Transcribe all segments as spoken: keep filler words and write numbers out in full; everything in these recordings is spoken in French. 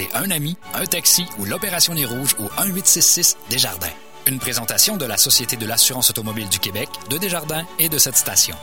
appelez un ami, un taxi ou l'Opération Nez Rouge au un huit six six Desjardins. Une présentation de la Société de l'assurance automobile du Québec, de Desjardins et de cette station.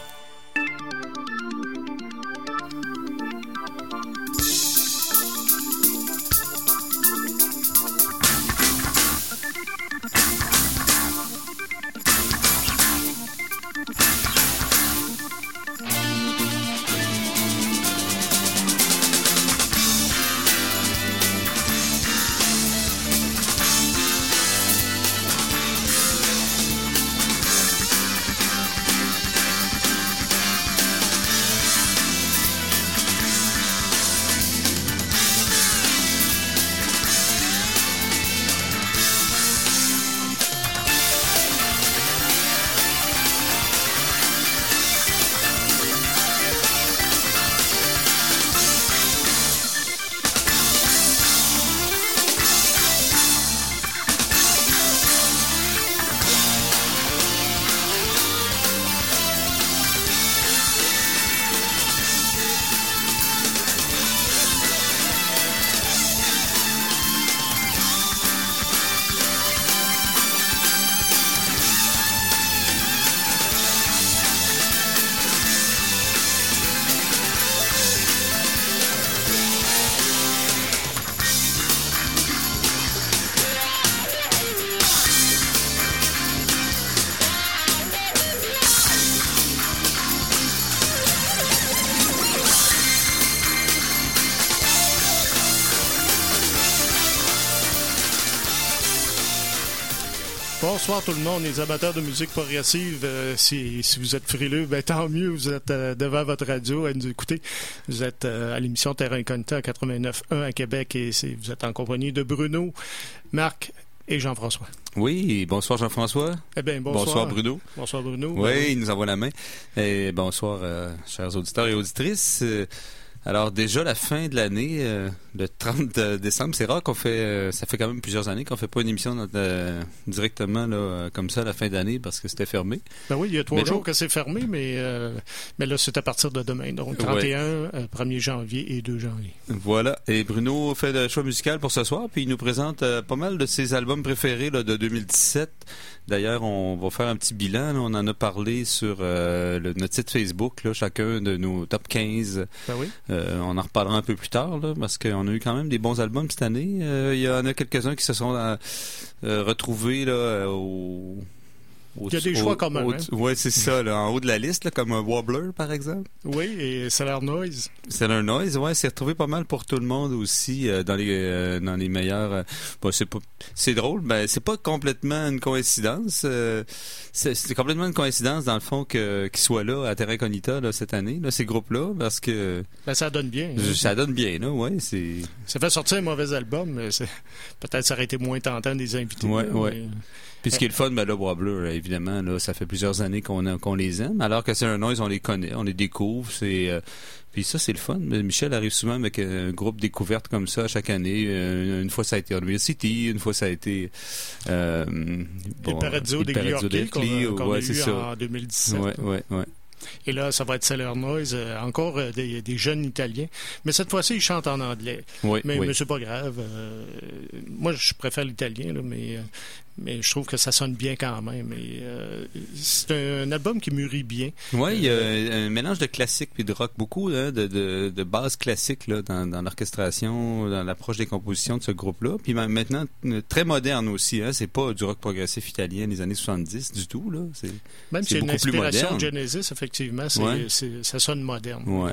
Bonsoir tout le monde, les amateurs de musique progressive. Euh, si, si vous êtes frileux, ben tant mieux, vous êtes euh, devant votre radio à nous écouter. Vous êtes euh, à l'émission Terra Incognita à quatre-vingt-neuf point un à Québec et c'est, vous êtes en compagnie de Bruno, Marc et Jean-François. Oui, bonsoir Jean-François. Eh bien, bonsoir. Bonsoir Bruno. Bonsoir Bruno. Oui, ben, il nous envoie la main. Et bonsoir, euh, chers auditeurs et auditrices. Euh, Alors déjà la fin de l'année, euh, le trente décembre, c'est rare qu'on fait, euh, ça fait quand même plusieurs années qu'on fait pas une émission euh, directement là, euh, comme ça à la fin d'année parce que c'était fermé. Ben oui, il y a trois mais jours donc, que c'est fermé, mais, euh, mais là c'est à partir de demain, donc trente et un, ouais. euh, premier janvier et deux janvier. Voilà, et Bruno fait le choix musical pour ce soir, puis il nous présente euh, pas mal de ses albums préférés là, de deux mille dix-sept. D'ailleurs, on va faire un petit bilan. Là. On en a parlé sur euh, le, notre site Facebook, là, chacun de nos top quinze. Ben oui. Euh, on en reparlera un peu plus tard, là, parce qu'on a eu quand même des bons albums cette année. Euh, il y en a quelques-uns qui se sont euh, euh, retrouvés là, au... Au, il y a des choix communs. Hein? Oui, c'est ça, là, en haut de la liste, là, comme un Wobbler, par exemple. Oui, et Cellar Noise. Cellar Noise, oui, c'est retrouvé pas mal pour tout le monde aussi euh, dans les euh, dans les meilleurs. Euh, bon, c'est pas, c'est drôle, ben c'est pas complètement une coïncidence. Euh, c'est, c'est complètement une coïncidence dans le fond que qu'ils soient là à Terra Incognita là, cette année, là, ces groupes-là, parce que. Ben ça donne bien. Hein? Ça donne bien, là, ouais, c'est. Ça fait sortir un mauvais album, mais c'est... peut-être ça aurait été moins tentant des invités. Ouais, là, ouais. Mais... Puis ce qui est le fun, ben là, Wobbler, évidemment, là, ça fait plusieurs années qu'on, a, qu'on les aime, alors que Cellar Noise, on les connaît, on les découvre, c'est... Euh, puis ça, c'est le fun. Michel arrive souvent avec un groupe découverte comme ça chaque année. Euh, une fois, ça a été University, une fois, ça a été... Euh, bon, Il Parazzo des Gliorchi qu'on a, qu'on ouais, a eu ça. en deux mille dix-sept. Ouais, ouais, ouais. Et là, ça va être Cellar Noise, euh, encore euh, des, des jeunes Italiens. Mais cette fois-ci, ils chantent en anglais. Oui, mais, oui. mais c'est pas grave. Euh, moi, je préfère l'italien, là, mais, euh, mais je trouve que ça sonne bien quand même. Et, euh, c'est un, un album qui mûrit bien. Oui, il y a euh, un mélange de classique puis de rock. Beaucoup hein, de, de, de bases classiques là, dans, dans l'orchestration, dans l'approche des compositions de ce groupe-là. Puis maintenant, très moderne aussi. Hein, c'est pas du rock progressif italien des années soixante-dix du tout. Là. C'est, même c'est c'est beaucoup une inspiration plus de Genesis, effectivement. C'est, ouais. c'est, ça sonne moderne. Ouais.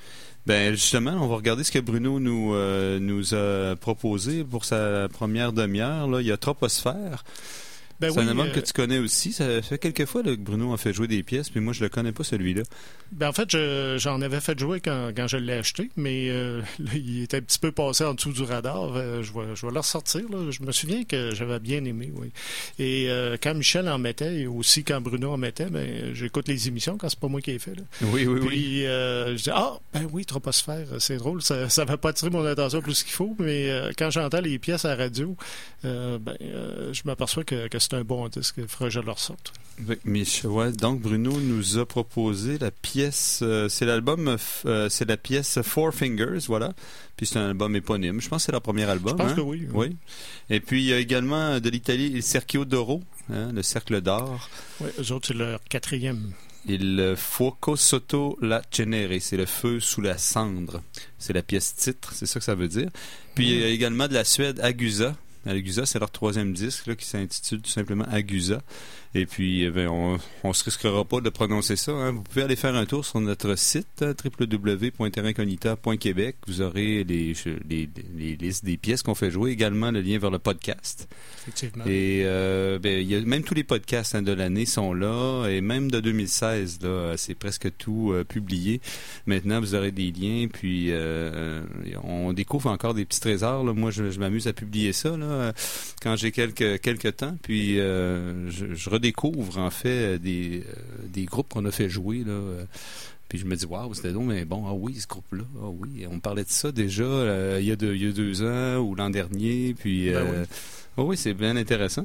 Ben justement, on va regarder ce que Bruno nous euh, nous a proposé pour sa première demi-heure. Là, il y a Troposphère. Ben c'est oui, un album euh... que tu connais aussi. Ça fait quelques fois là, que Bruno a fait jouer des pièces, puis moi, je le connais pas, celui-là. Ben en fait, je, j'en avais fait jouer quand, quand je l'ai acheté, mais euh, là, il était un petit peu passé en dessous du radar. Euh, je, vais, je vais le ressortir. Là. Je me souviens que j'avais bien aimé, oui. Et euh, quand Michel en mettait, et aussi quand Bruno en mettait, ben j'écoute les émissions quand c'est pas moi qui ai fait. Là. Oui, oui, puis, oui. Puis euh, je dis, ah, ben oui, Troposphère, c'est drôle. Ça ça va pas attirer mon attention plus qu'il faut, mais euh, quand j'entends les pièces à la radio, euh, ben euh, je m'aperçois que, que c'est c'est un bon disque. Il faudrait que je le ressorte. Mich- ouais, donc Bruno nous a proposé la pièce, euh, c'est l'album, euh, c'est la pièce Four Fingers, voilà. Puis c'est un album éponyme. Je pense que c'est leur premier album. Je pense hein? que oui, oui. Oui. Et puis il y a également de l'Italie il Cerchio d'Oro, hein, le Cercle d'Or. Oui, eux autres, c'est leur quatrième. Il Fuoco sotto la cenere, c'est le feu sous la cendre. C'est la pièce titre, c'est ça que ça veut dire. Puis il y a également de la Suède Agusa. Agusa, c'est leur troisième disque là, qui s'intitule tout simplement Agusa. Et puis, ben, on ne se risquera pas de prononcer ça. Hein. Vous pouvez aller faire un tour sur notre site w w w point terra incognita point québec. Vous aurez les, les, les listes des pièces qu'on fait jouer, également le lien vers le podcast. Effectivement. Et euh, ben, y a, même tous les podcasts hein, de l'année sont là, et même de deux mille seize, là, c'est presque tout euh, publié. Maintenant, vous aurez des liens, puis euh, on découvre encore des petits trésors. Là. Moi, je, je m'amuse à publier ça là, quand j'ai quelques, quelques temps, puis euh, je, je redécouvre en fait des, euh, des groupes qu'on a fait jouer là. Euh, puis je me dis waouh, c'était donc mais bon, ah oui, ce groupe-là, ah oui, on parlait de ça déjà euh, il y a deux, il y a deux ans ou l'an dernier, puis euh, ben oui. Oh oui, c'est bien intéressant.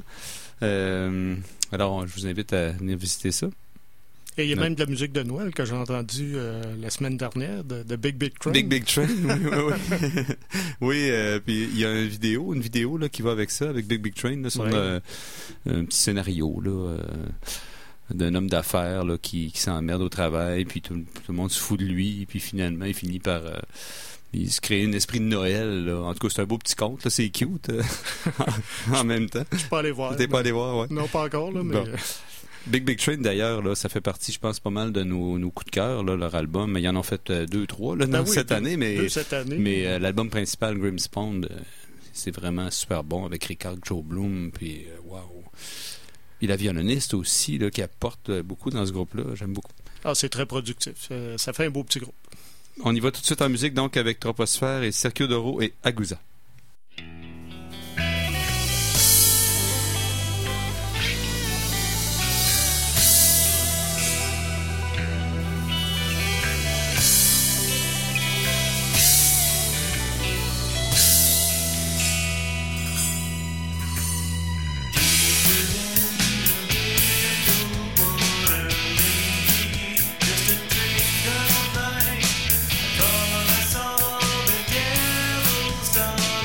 Euh, alors, je vous invite à venir visiter ça. Et il y a Ouais. même de la musique de Noël que j'ai entendue euh, la semaine dernière, de, de Big Big Train. Big Big Train, oui, oui, oui. oui, euh, puis il y a une vidéo, une vidéo là, qui va avec ça, avec Big Big Train, là, sur Ouais. le- un petit scénario là, euh, d'un homme d'affaires là, qui, qui s'emmerde au travail, puis tout, tout le monde se fout de lui, puis finalement, il finit par... euh, il se crée un esprit de Noël. Là. En tout cas, c'est un beau petit conte, là, c'est cute euh, en même temps. Je peux pas aller voir. T'es pas mais- allé voir, ouais. Non, pas encore, là, mais... Bon. Big Big Train, d'ailleurs, là, ça fait partie, je pense, pas mal de nos, nos coups de cœur, là, leur album. Mais ils en ont fait euh, deux, trois là, Ben dans oui, cette deux- année. Mais, deux cette année. mais euh, l'album principal, Grimmspound, euh, c'est vraiment super bon avec Richard Joe Bloom. Puis, euh, waouh. Puis la violoniste aussi, là, qui apporte euh, beaucoup dans ce groupe-là. J'aime beaucoup. Ah, c'est très productif. Ça, ça fait un beau petit groupe. On y va tout de suite en musique, donc, avec Troposphère et Cerchio d'Oro et Agusa. Just a trick of light, all I saw the devil's done.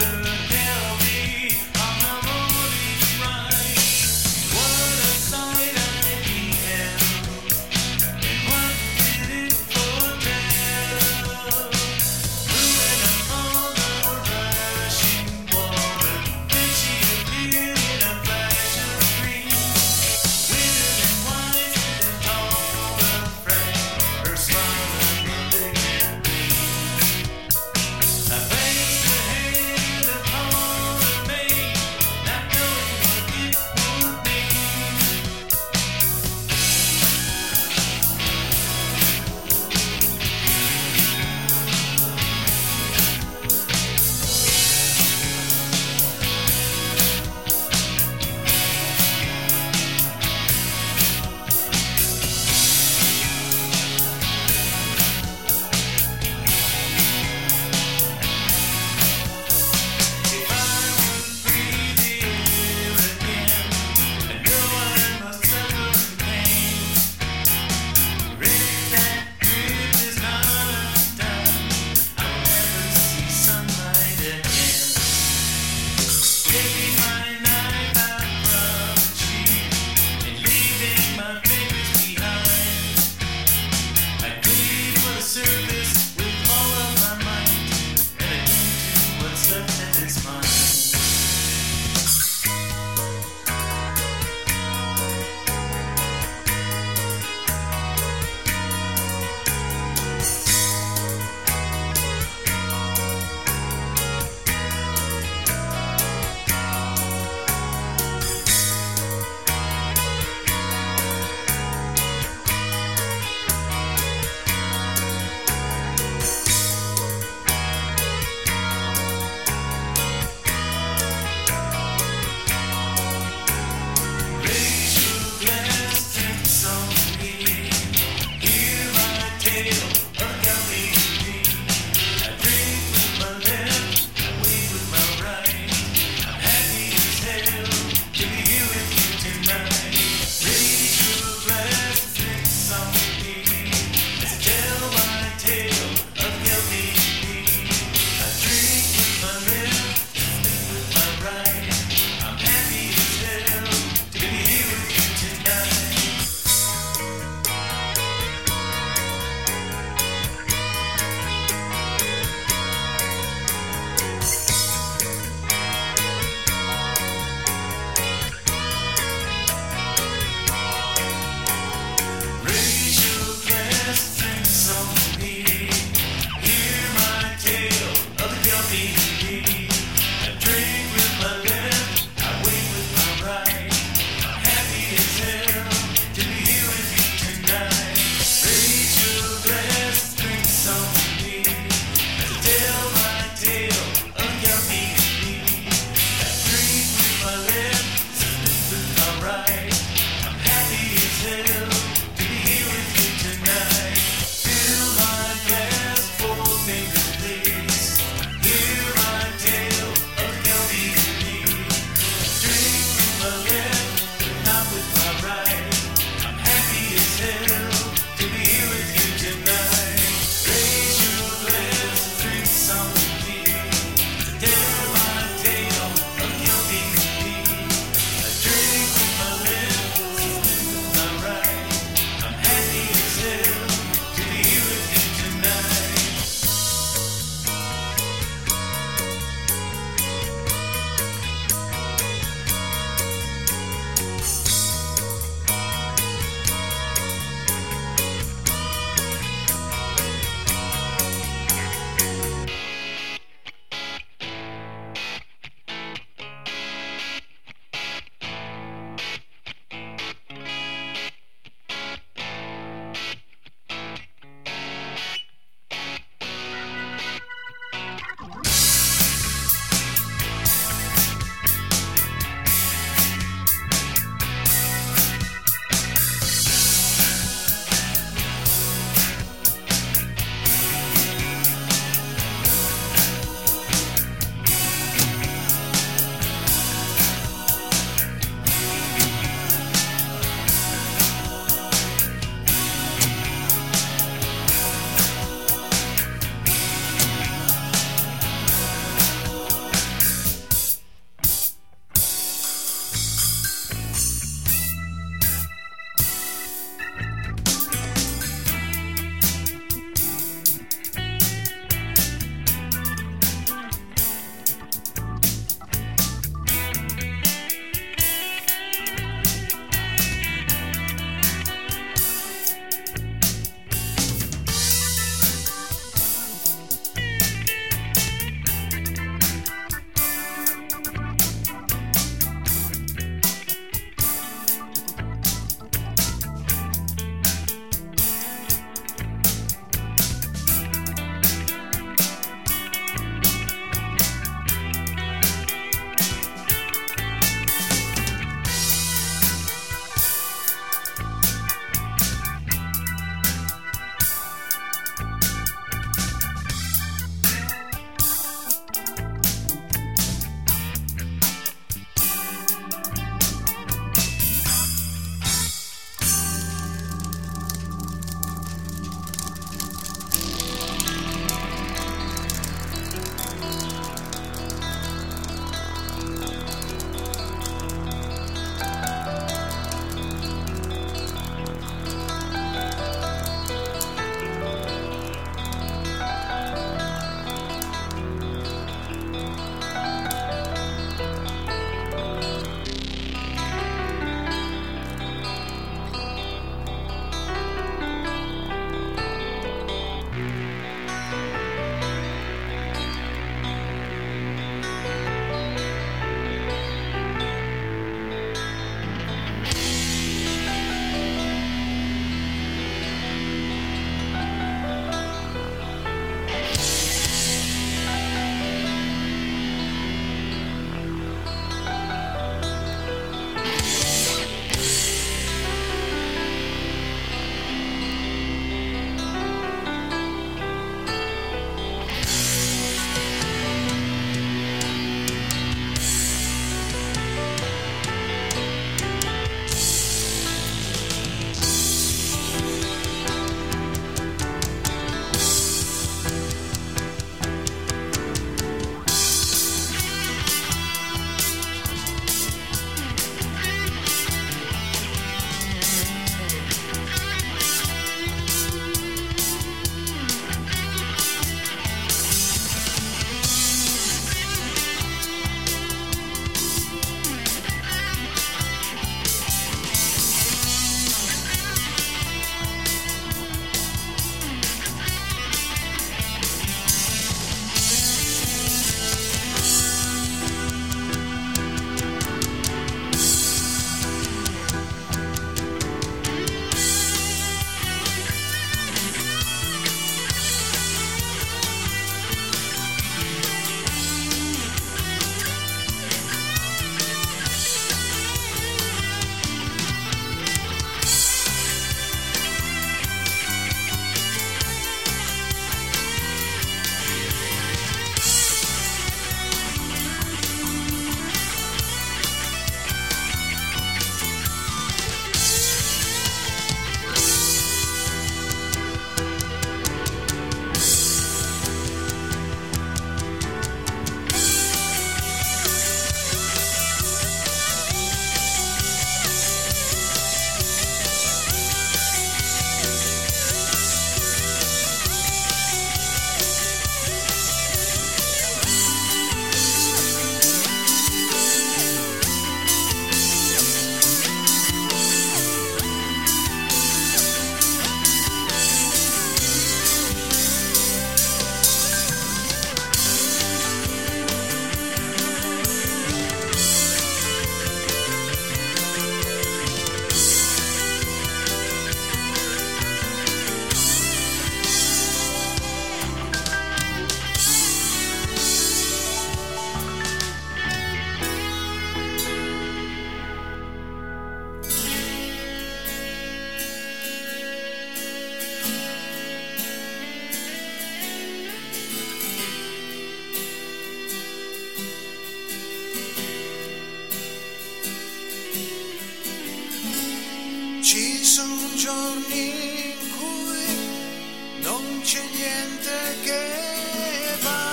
giorni in cui non c'è niente che va,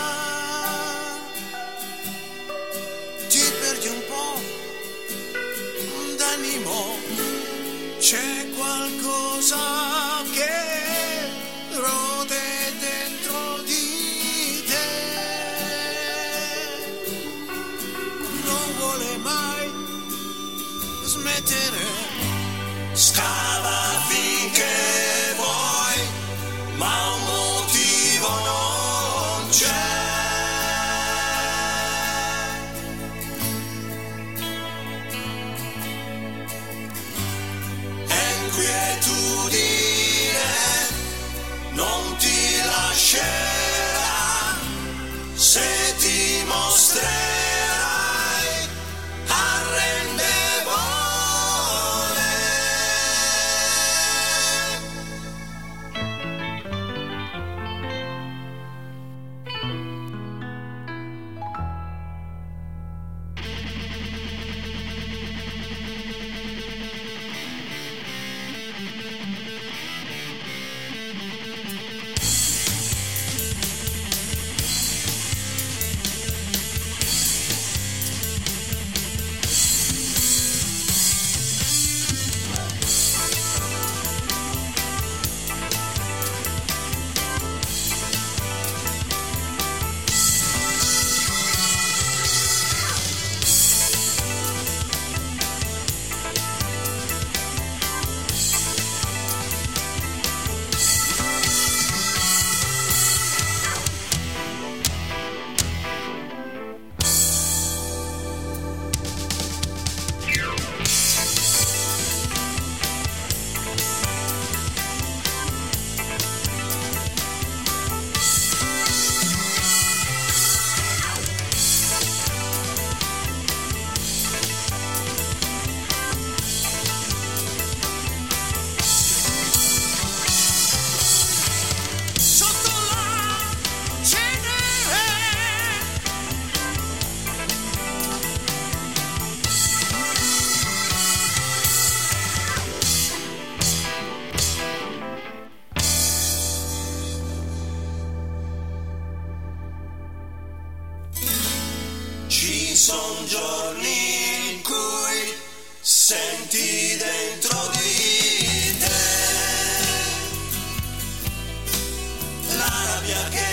ti perdi un po' d'animo, c'è qualcosa che rode dentro di te, non vuole mai smettere, scava finché vuoi, ma un motivo non c'è. E inquietudine non ti lascerà se ti mostrerai arrendevole. Ci son giorni in cui senti dentro di te la rabbia che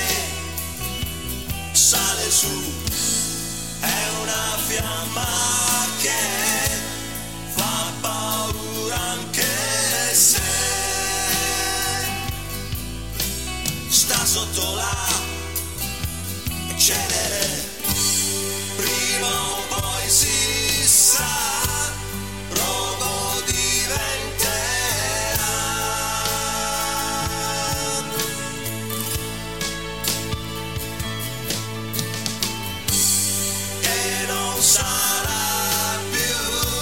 sale su, è una fiamma che fa paura anche se sta sotto la cenere. Prima o poi si sa, rogo diventerà, e non sarà più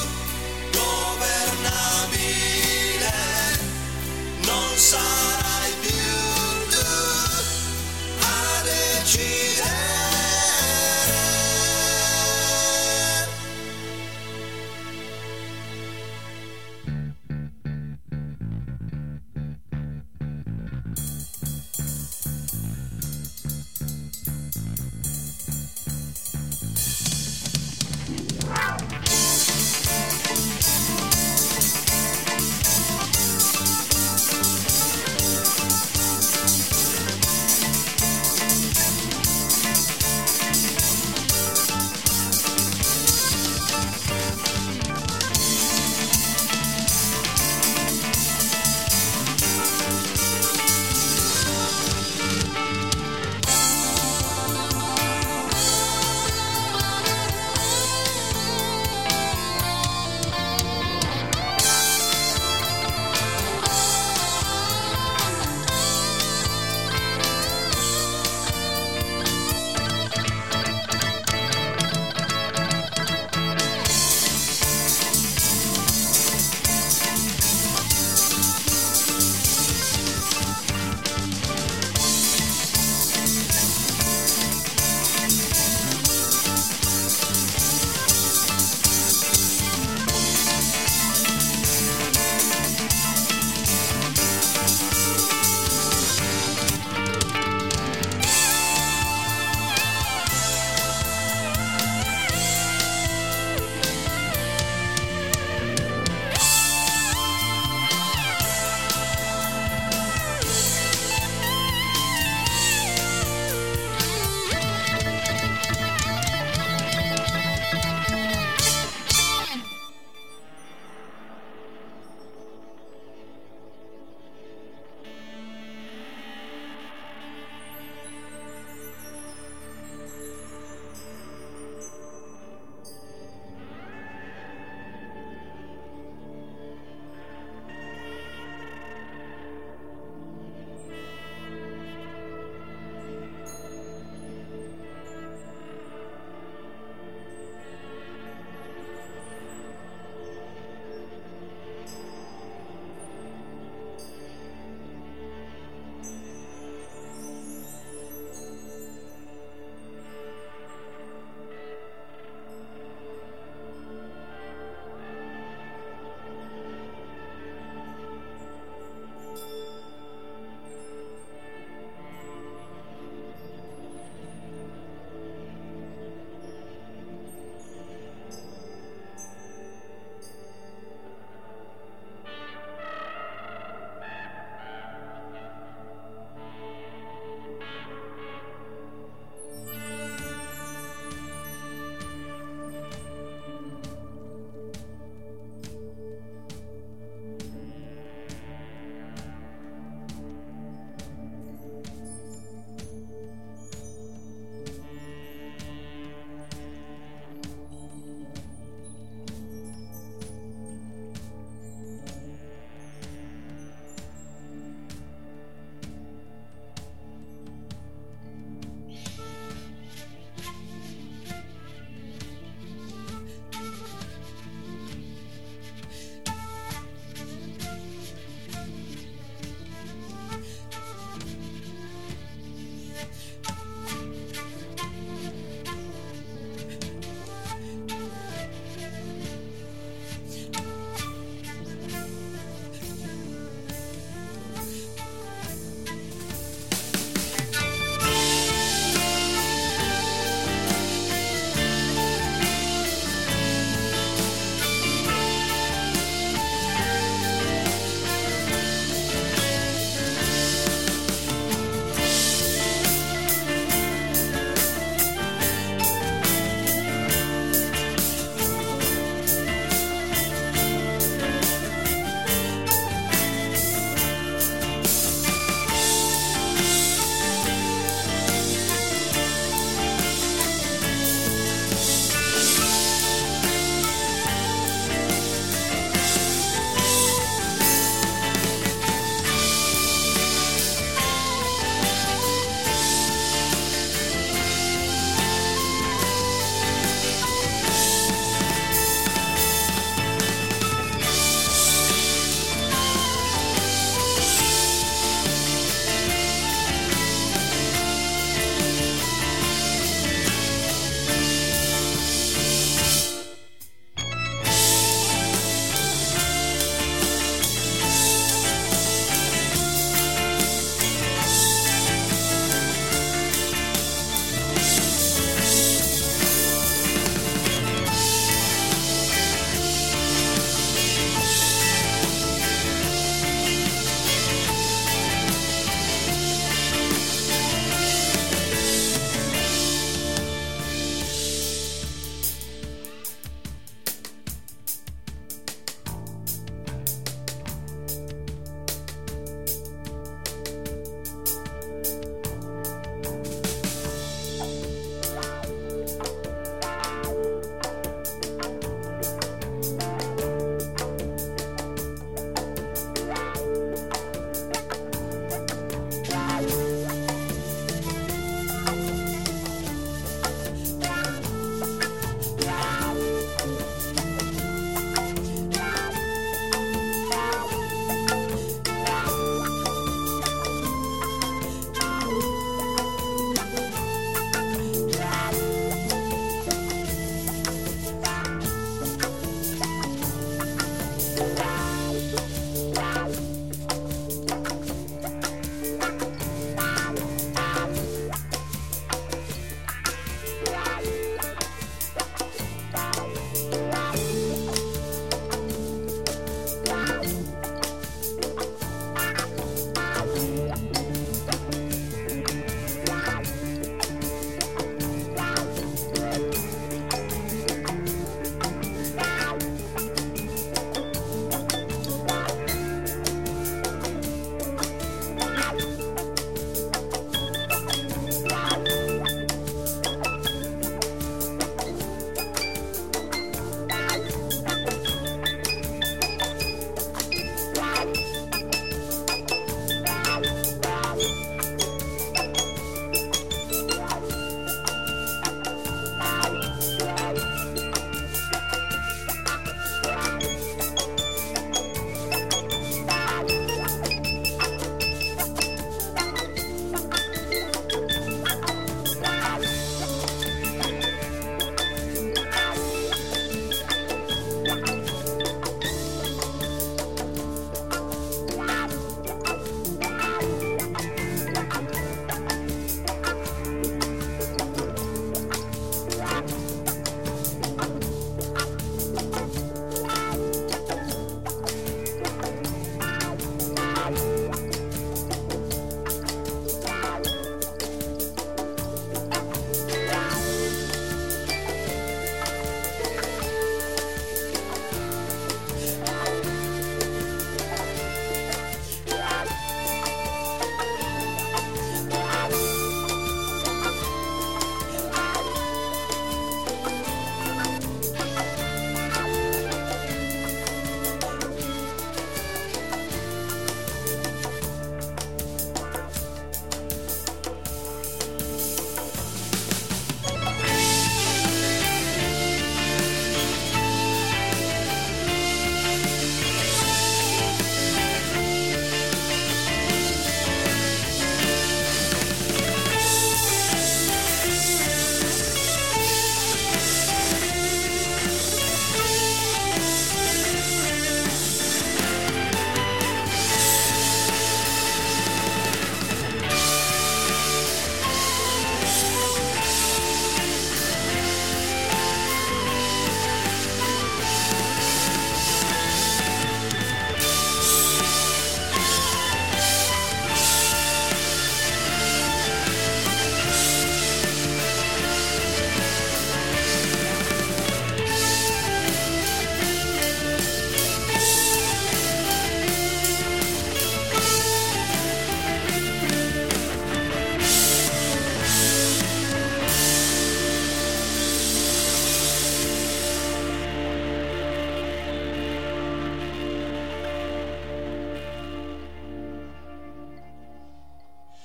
governabile, non sarai più tu a decidere.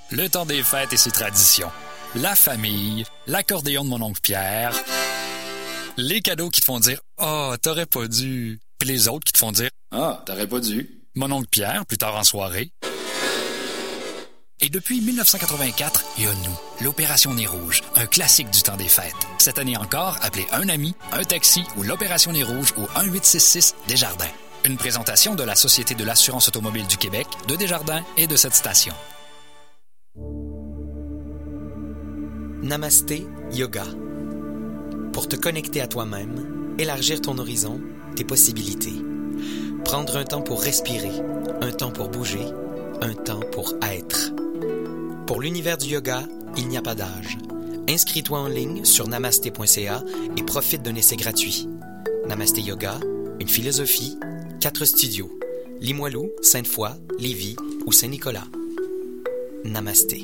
Le temps des fêtes et ses traditions. La famille, l'accordéon de mon oncle Pierre, les cadeaux qui te font dire « Ah, oh, t'aurais pas dû », puis les autres qui te font dire « Ah, t'aurais pas dû ». Mon oncle Pierre, plus tard en soirée. Et depuis dix-neuf cent quatre-vingt-quatre, il y a nous, l'Opération Nez Rouge, un classique du temps des fêtes. Cette année encore, appelez un ami, un taxi ou l'Opération Nez Rouge au un huit six six Desjardins. Une présentation de la Société de l'assurance automobile du Québec, de Desjardins et de cette station. Namasté Yoga. Pour te connecter à toi-même, élargir ton horizon, tes possibilités. Prendre un temps pour respirer, un temps pour bouger, un temps pour être. Pour l'univers du yoga, il n'y a pas d'âge. Inscris-toi en ligne sur namasté point c a et profite d'un essai gratuit. Namasté Yoga, une philosophie, quatre studios. Limoilou, Sainte-Foy, Lévis ou Saint-Nicolas. Namasté.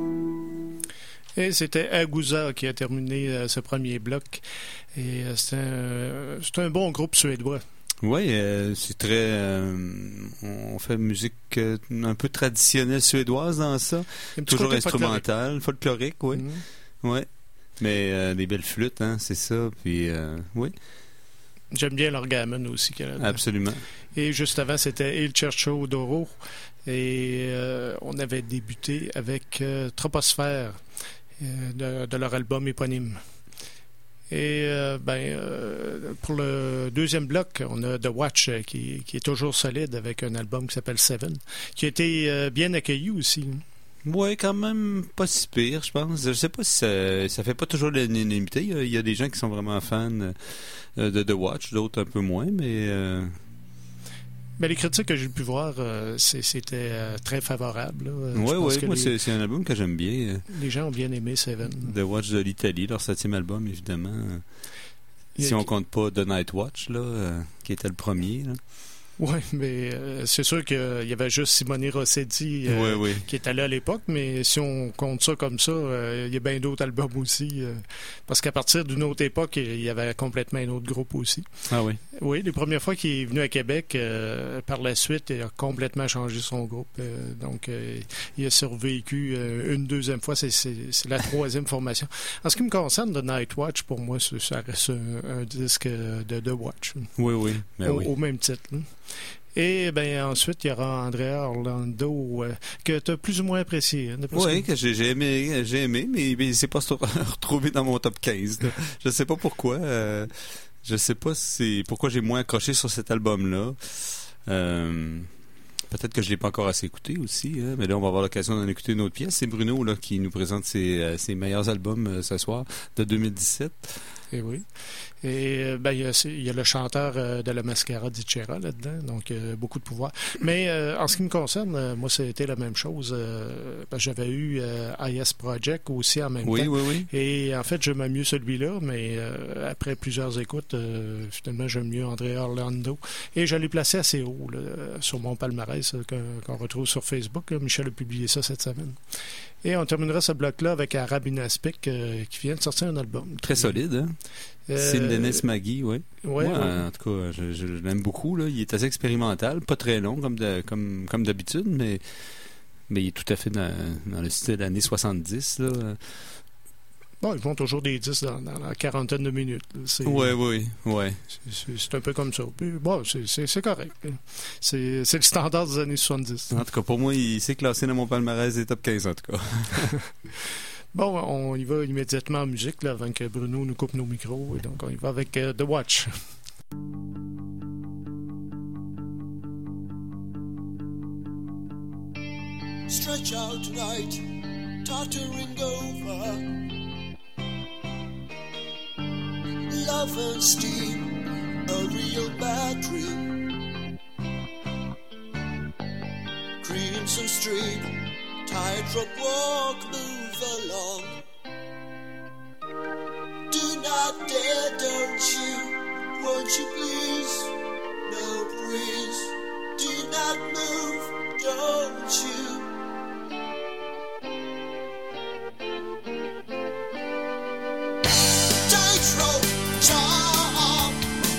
Et c'était Aguza qui a terminé euh, ce premier bloc. Et euh, c'est, un, c'est un bon groupe suédois. Oui, euh, c'est très... Euh, on fait musique euh, un peu traditionnelle suédoise dans ça. Toujours instrumentale, folklorique, oui. Mm-hmm. Ouais. Mais euh, des belles flûtes, hein, c'est ça. Puis, euh, oui. J'aime bien l'orgamen aussi. Absolument. Et juste avant, c'était Il Cercho d'Oro. Et euh, on avait débuté avec euh, Troposphère euh, de, de leur album éponyme. Et euh, ben, euh, pour le deuxième bloc, on a The Watch euh, qui, qui est toujours solide avec un album qui s'appelle Seven, qui a été euh, bien accueilli aussi. Oui, quand même pas si pire, je pense. Je sais pas si ça, ça fait pas toujours l'unanimité. Il y a des gens qui sont vraiment fans euh, de The Watch, d'autres un peu moins, mais... Euh... Ben, les critiques que j'ai pu voir, euh, c'est, c'était euh, très favorable. Oui, oui, moi, les, c'est, c'est un album que j'aime bien. Les gens ont bien aimé Seven. The Watch de l'Italie, leur septième album, évidemment. Il si a... on compte pas The Night Watch, là, euh, qui était le premier. Là. Oui, mais euh, c'est sûr qu'il y avait juste Simone Rossetti euh, oui, oui. qui était là à l'époque, mais si on compte ça comme ça, euh, il y a bien d'autres albums aussi. Euh, parce qu'à partir d'une autre époque, il y avait complètement un autre groupe aussi. Ah oui? Oui, les premières fois qu'il est venu à Québec, euh, par la suite, il a complètement changé son groupe. Euh, donc, euh, il a survécu euh, une deuxième fois. C'est, c'est, c'est la troisième formation. En ce qui me concerne, The Night Watch, pour moi, ça reste un, un disque de The Watch. Oui, oui. Ben au, oui. au même titre. Là. Et bien ensuite, il y aura Andrea Orlando euh, que tu as plus ou moins apprécié. Hein, oui, que j'ai, j'ai aimé, j'ai aimé, mais, mais il ne s'est pas retrouvé dans mon top quinze. Là. Je ne sais pas pourquoi. Euh, je ne sais pas si, pourquoi j'ai moins accroché sur cet album-là. Euh, peut-être que je ne l'ai pas encore assez écouté aussi. Hein, mais là, on va avoir l'occasion d'en écouter une autre pièce. C'est Bruno là, qui nous présente ses, ses meilleurs albums euh, ce soir de deux mille dix-sept. Et oui. Et ben, il, y a, il y a le chanteur euh, de la Mascara d'Itchera là-dedans, donc euh, beaucoup de pouvoir. Mais euh, en ce qui me concerne, euh, moi, c'était la même chose. Euh, ben, j'avais eu euh, I S Project aussi en même oui, temps. Oui, oui, oui. Et en fait, j'aimais mieux celui-là, mais euh, après plusieurs écoutes, euh, finalement, j'aime mieux Andrea Orlando. Et je l'ai placé assez haut là, sur mon palmarès euh, qu'on retrouve sur Facebook. Là. Michel a publié ça cette semaine. Et on terminera ce bloc-là avec Arabin Aspic euh, qui vient de sortir un album. Très qui, solide, hein? Euh, c'est Dennis Maggie, oui. Ouais, Moi, ouais. En tout cas, je, je l'aime beaucoup. Là. Il est assez expérimental, pas très long comme, de, comme, comme d'habitude, mais, mais il est tout à fait dans, dans le style années soixante-dix. Là. Bon, ils font toujours des disques dans, dans la quarantaine de minutes. Oui, oui, oui. C'est, c'est, c'est un peu comme ça. Puis, bon, c'est, c'est, c'est correct. C'est, c'est le standard des années soixante-dix. En tout cas, pour moi, il s'est classé dans mon palmarès des top quinze, en tout cas. Bon, on y va immédiatement en musique là, avant que Bruno nous coupe nos micros. Et donc, on y va avec uh, The Watch. Stretch out tonight, tottering over. Love and steam, a real battery. Crimson streak, tightrope walk, move along. Do not dare, don't you? Won't you please? No breeze. Do not move, don't you? Tightrope top,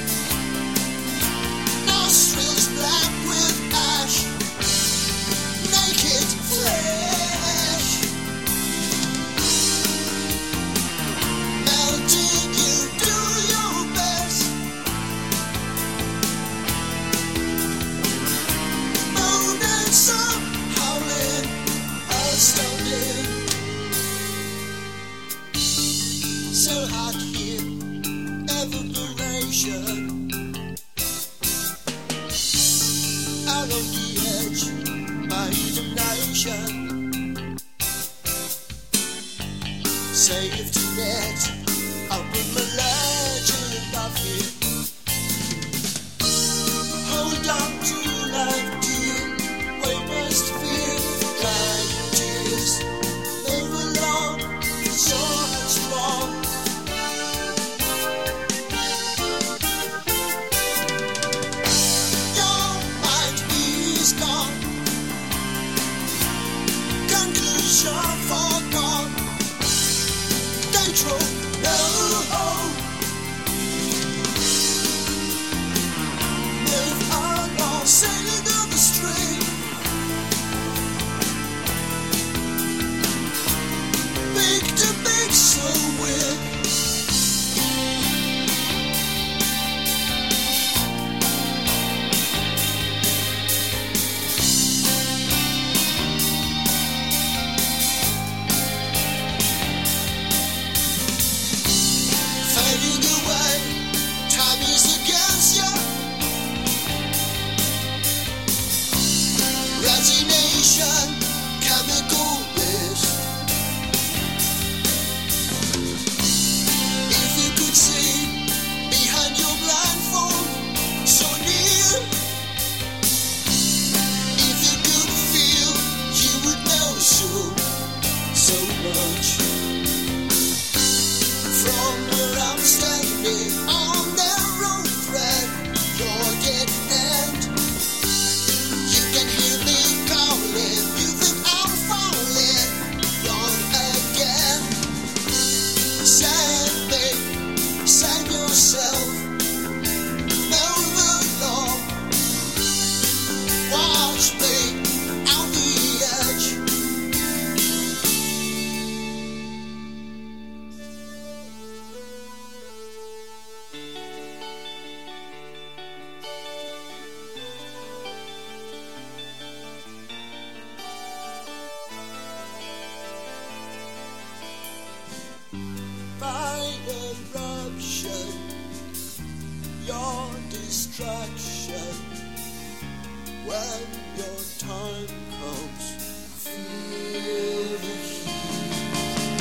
nostrils black with ash, naked flesh. nation. Safety net, open my legend of it. Hold on to life, dear. Wait, must fear, dry your tears. Move along, so strong. Your mind is gone. Conclusion forgone. Control, no hope. Move along, sailing down the stream. Big to big, so weird. Fading away, time is against you. Resignation, chemical bliss. If you could see behind your blindfold, so near. If you could feel, you would know so, so much. From where I'm standing on the road thread, you're dead end. You can hear me calling, you think I'm falling wrong again. Save me, save yourself, move along. Watch me on the edge. By eruption, your distraction. When your time comes, feel the heat.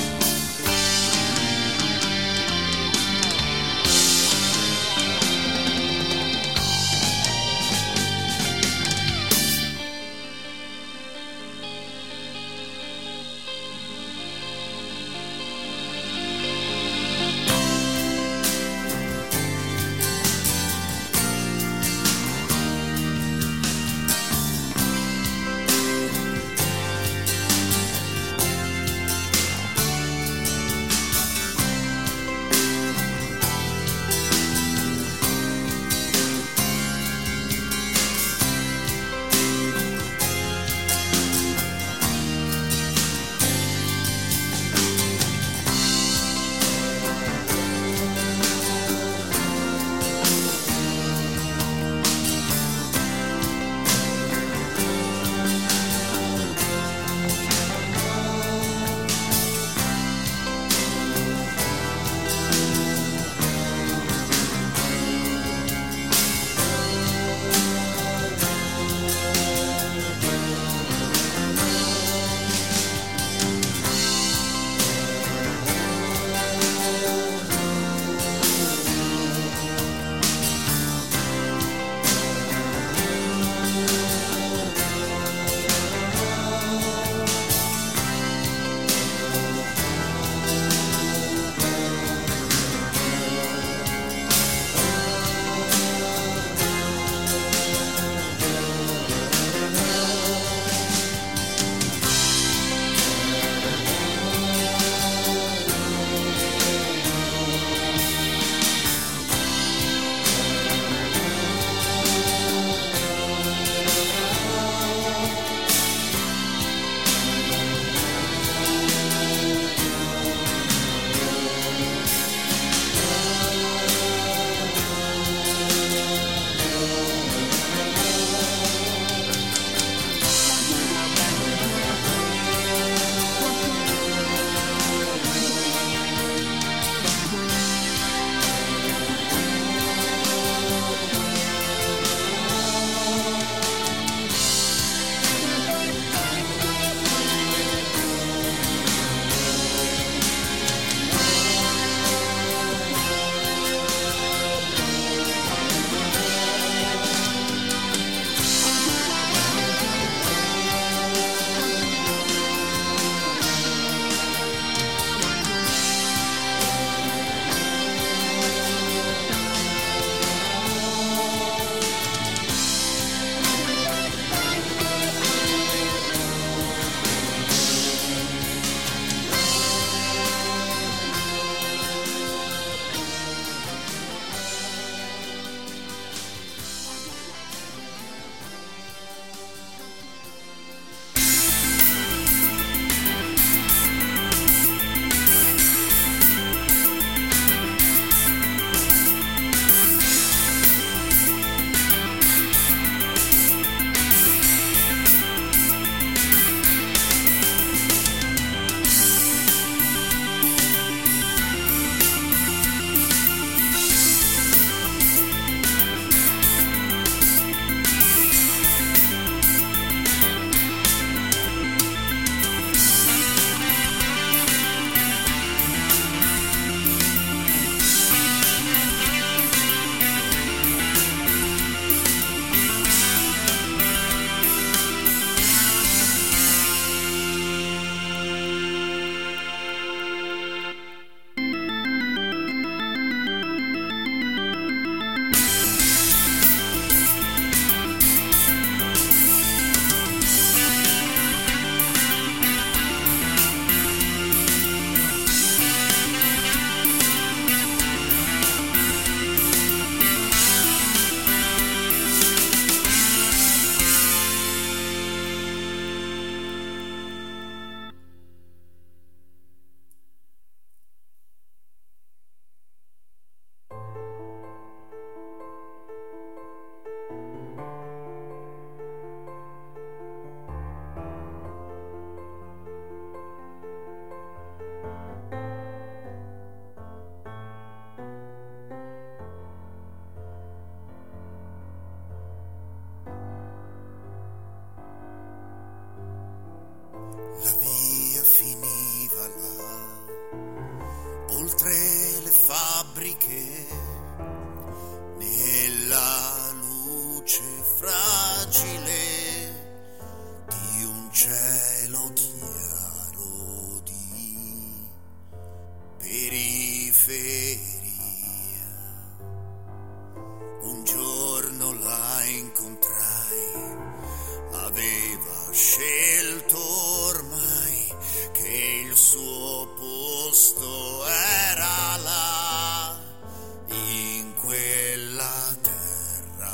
quella terra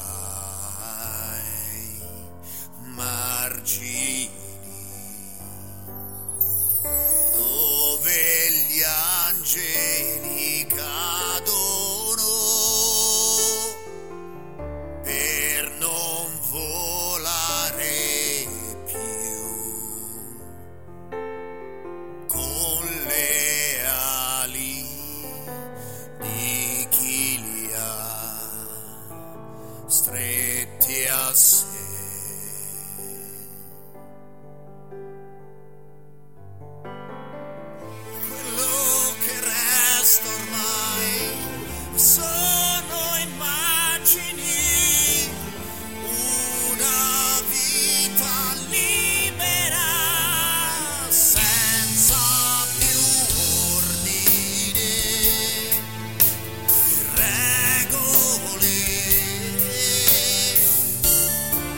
ai margini dove gli angeli cadono per non volare più con le ali di chi li ha stretti a sé. Quello che resta ormai sono immagini, una vita libera senza più ordine e regole.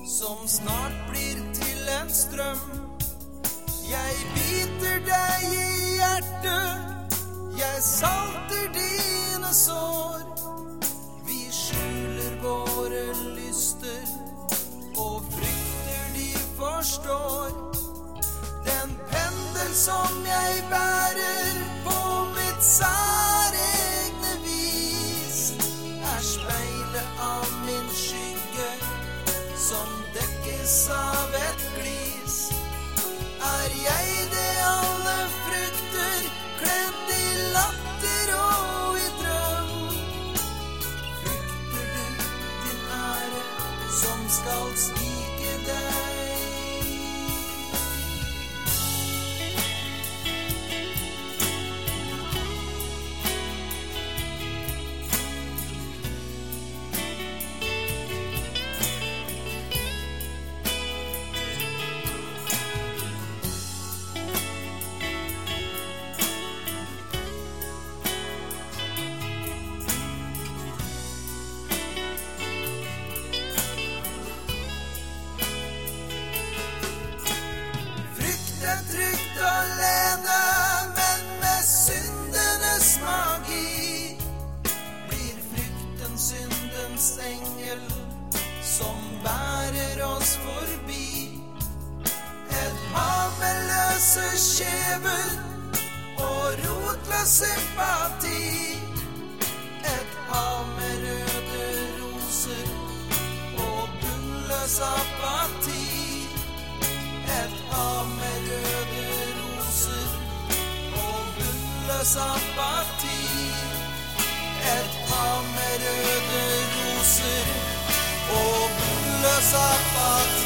som snart blir til en strøm. Jeg biter deg i hjertet, jeg salter dine sår. Vi skjuler våre lyster og frykter de forstår. Den pendel som jeg bærer på mitt særegne vis, er speilet av min skygge som dekkes av et glis. Er jeg det alle frykter, kledd i latter og i drøm? Frykter du din ære som skal svike deg? Skjever og rotløs sympati. Et hav med røde roser og bunnløs apati. Et hav med røde roser og bunnløs apati. Et hav med røde roser og bunnløs apati.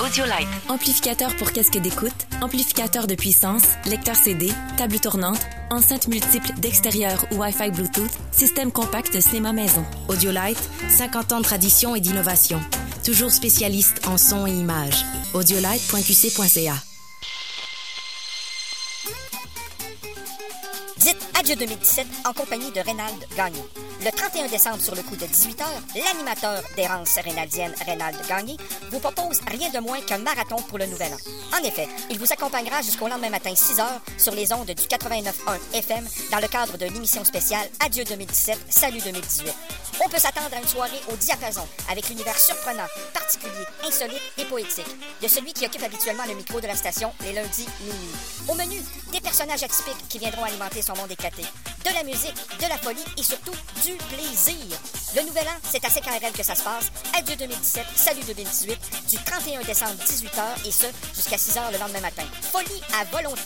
Audiolite. Amplificateur pour casque d'écoute, amplificateur de puissance, lecteur C D, table tournante, enceinte multiple d'extérieur ou Wi-Fi Bluetooth, système compact de cinéma maison. Audiolite, cinquante ans de tradition et d'innovation. Toujours spécialiste en son et images. audiolite point q c point c a. Dites adieu deux mille dix-sept en compagnie de Reynald Gagné. Le trente et un décembre, sur le coup de dix-huit heures, l'animateur d'errance rénaldienne Reynald Gagné vous propose rien de moins qu'un marathon pour le Nouvel An. En effet, il vous accompagnera jusqu'au lendemain matin six heures sur les ondes du quatre-vingt-neuf point un F M dans le cadre de l'émission spéciale Adieu deux mille dix-sept, Salut deux mille dix-huit. On peut s'attendre à une soirée au diapason avec l'univers surprenant, particulier, insolite et poétique de celui qui occupe habituellement le micro de la station les lundis minuit. Au menu, des personnages atypiques qui viendront alimenter son monde éclaté, de la musique, de la folie et surtout du plaisir. Le Nouvel An, c'est à C K R L que ça se passe. Adieu deux mille dix-sept, Salut deux mille dix-huit, du trente et un décembre dix-huit heures et ce, jusqu'à six heures le lendemain matin. Folie à volonté!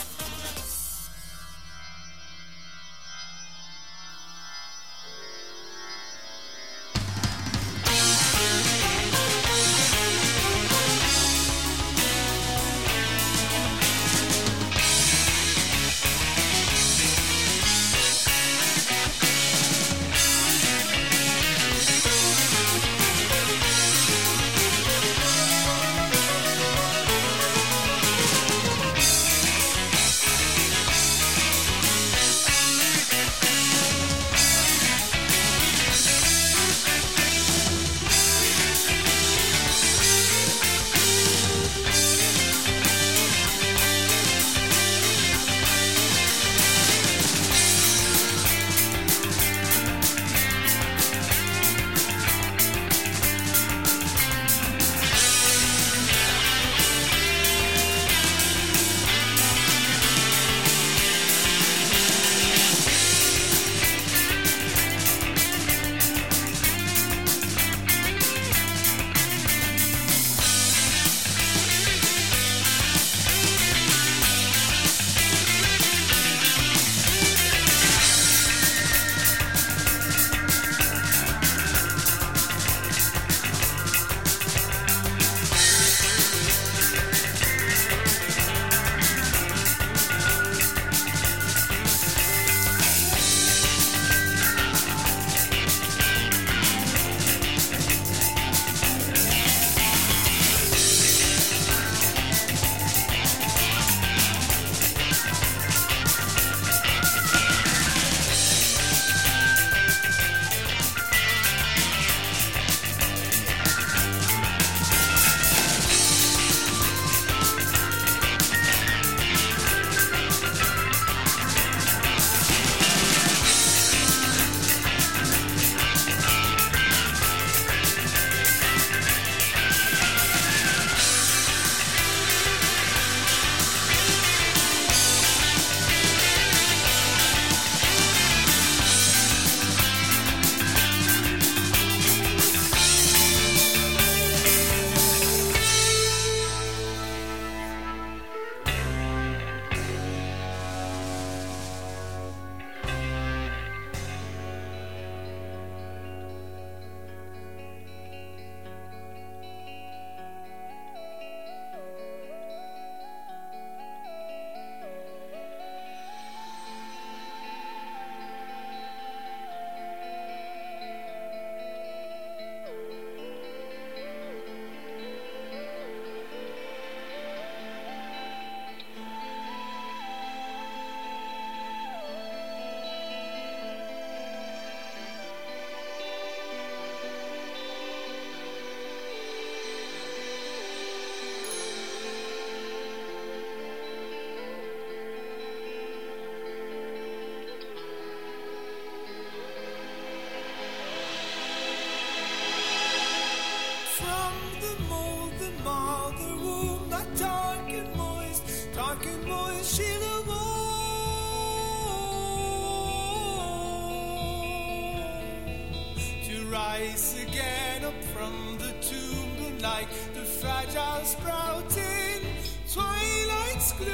rise again up from the tomb, like the fragile sprouting twilight's gloom.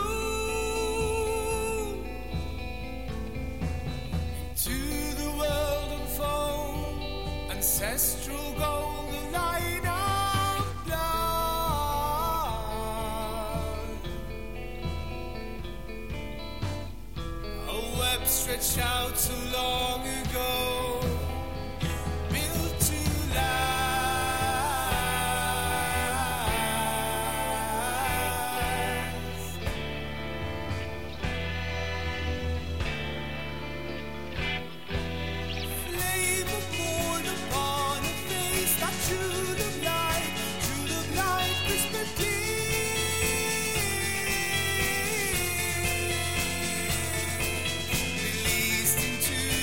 To the world unfold ancestral golden line of blood. stretched out so long ago, built to last. Flavor poured upon a face that should have light, should have light, whisper released into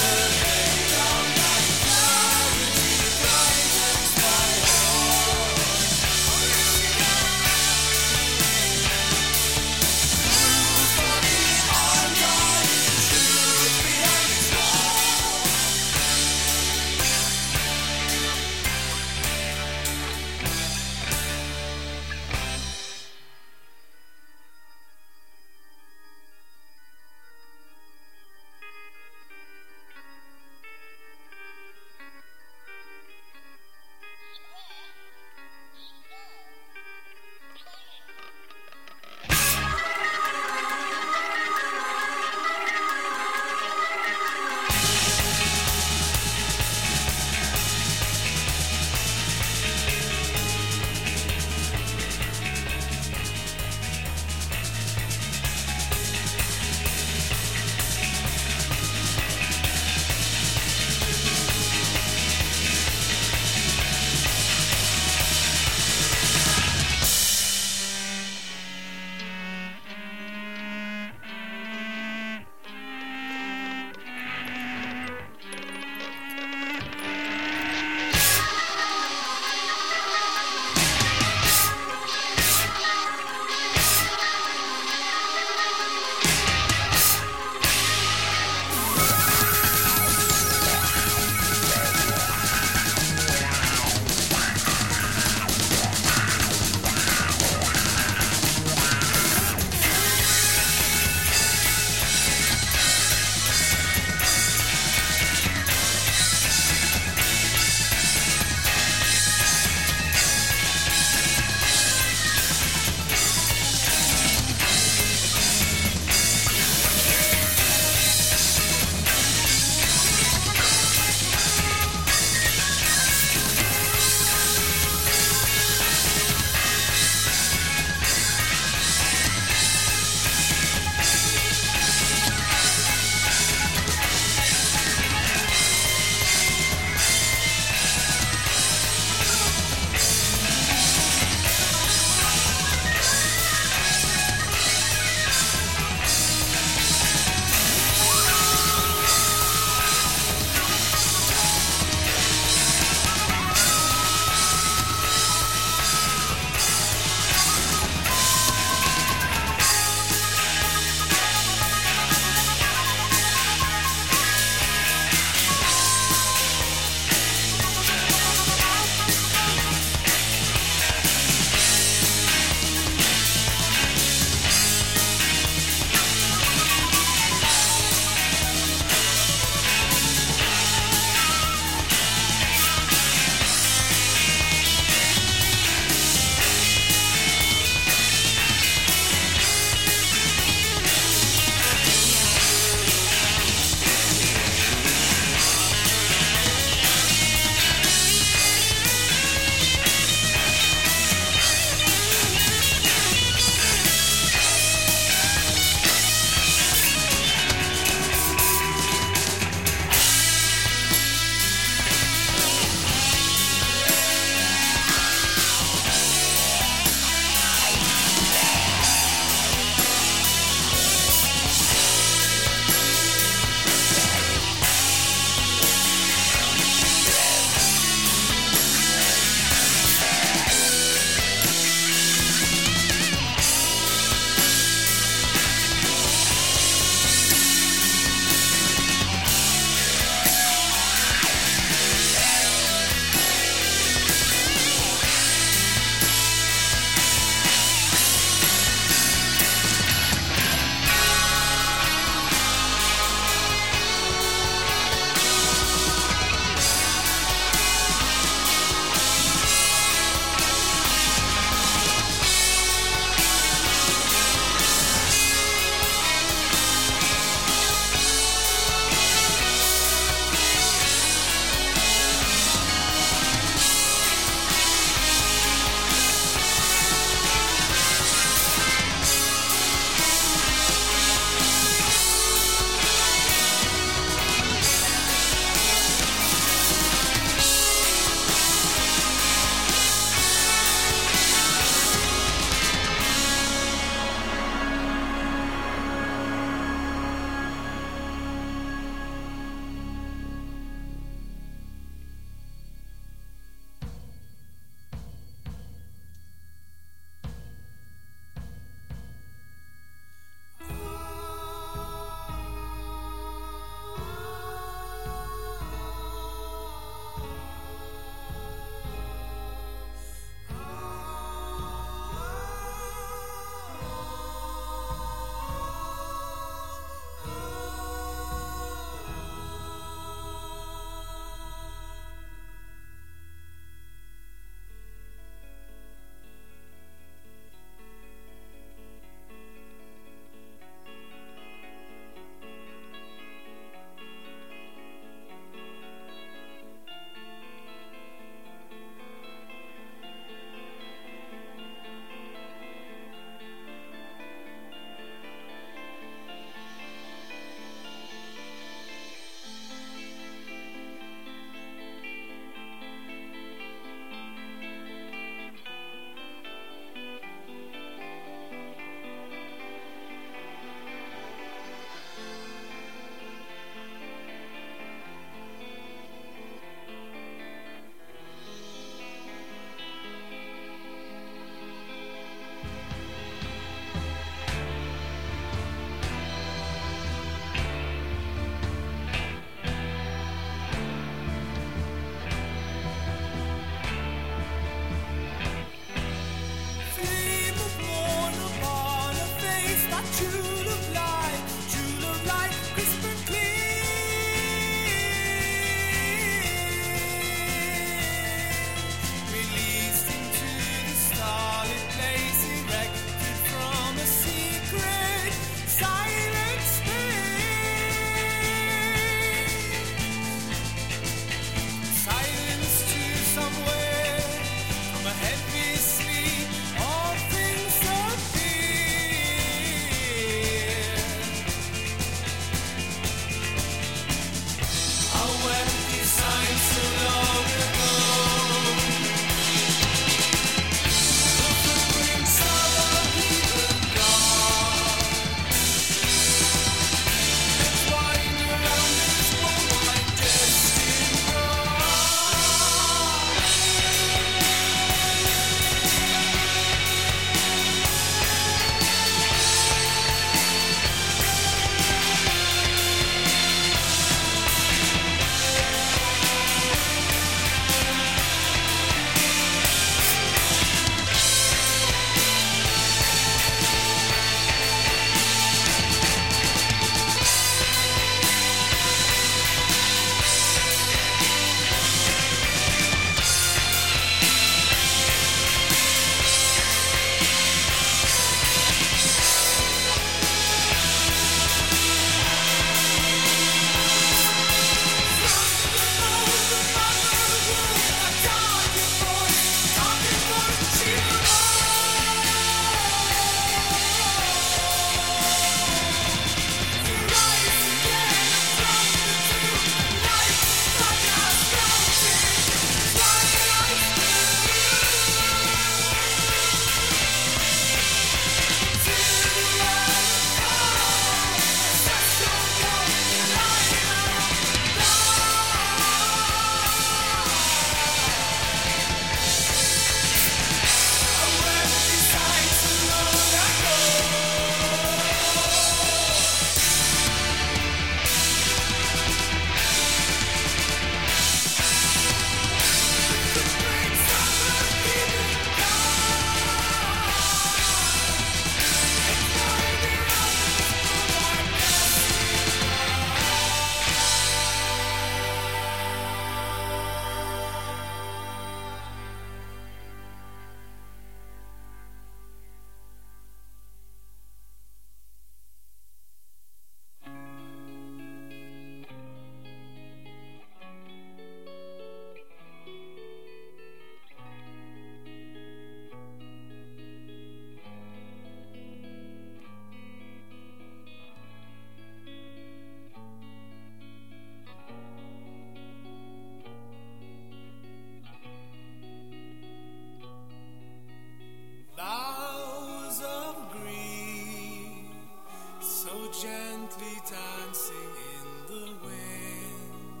gently dancing in the wind,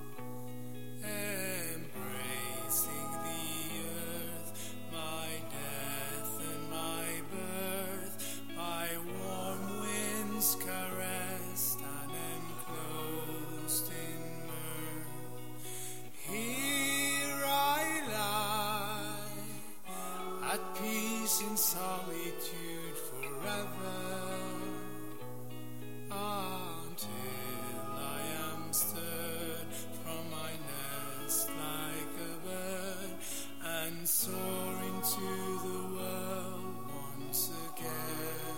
embracing the earth, my death and my birth, by warm winds caressed and enclosed in mirth. Here I lie, at peace in solitude forever, until I am stirred from my nest like a bird and soar into the world once again.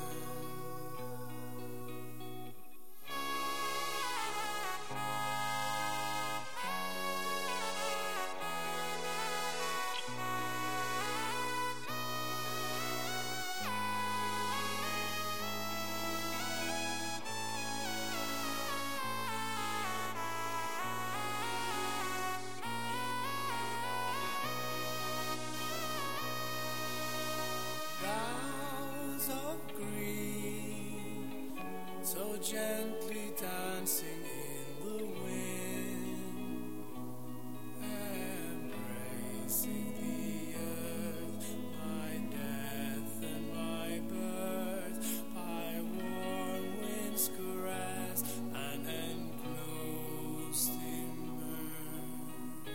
Boughs of green, so gently dancing in the wind, embracing the earth, my death and my birth, by warm winds caressed and enclosed in mirth.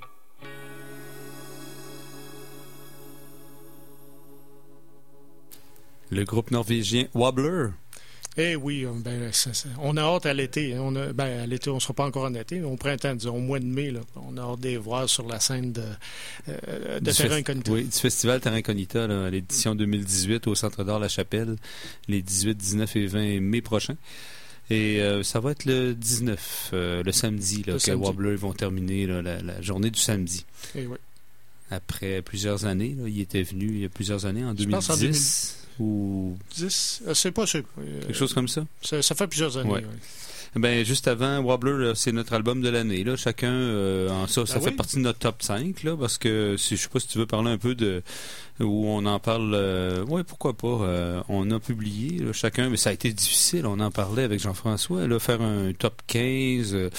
Le groupe norvégien Wobbler. Eh oui, euh, ben, ça, ça, on a hâte à l'été. On a, ben, à l'été, on ne sera pas encore en été, mais au printemps, disons, au mois de mai, là, on a hâte de les voir sur la scène de, euh, de Du Terra fes- Incognita. Oui, du festival Terra Incognita, là, à l'édition deux mille dix-huit au Centre d'Art La Chapelle, les dix-huit, dix-neuf et vingt mai prochains. Et euh, ça va être le dix-neuf, euh, le samedi, là, Le que samedi. Wobbler vont terminer là, la, la journée du samedi. Eh oui. Après plusieurs années, là, il était venu il y a plusieurs années, en Je pense en deux mille dix, ou dix, euh, c'est pas sûr. Euh, quelque chose comme ça. ça. Ça fait plusieurs années. Ouais. oui. Ben, juste avant, Wobbler, là, c'est notre album de l'année. Là. Chacun, euh, en ça, ça Ah fait oui? partie de notre top cinq, là, parce que si, je sais pas si tu veux parler un peu de où on en parle. Euh, oui, pourquoi pas. Euh, on a publié, là, chacun, mais ça a été difficile. On en parlait avec Jean-François, là, faire un top quinze. Euh,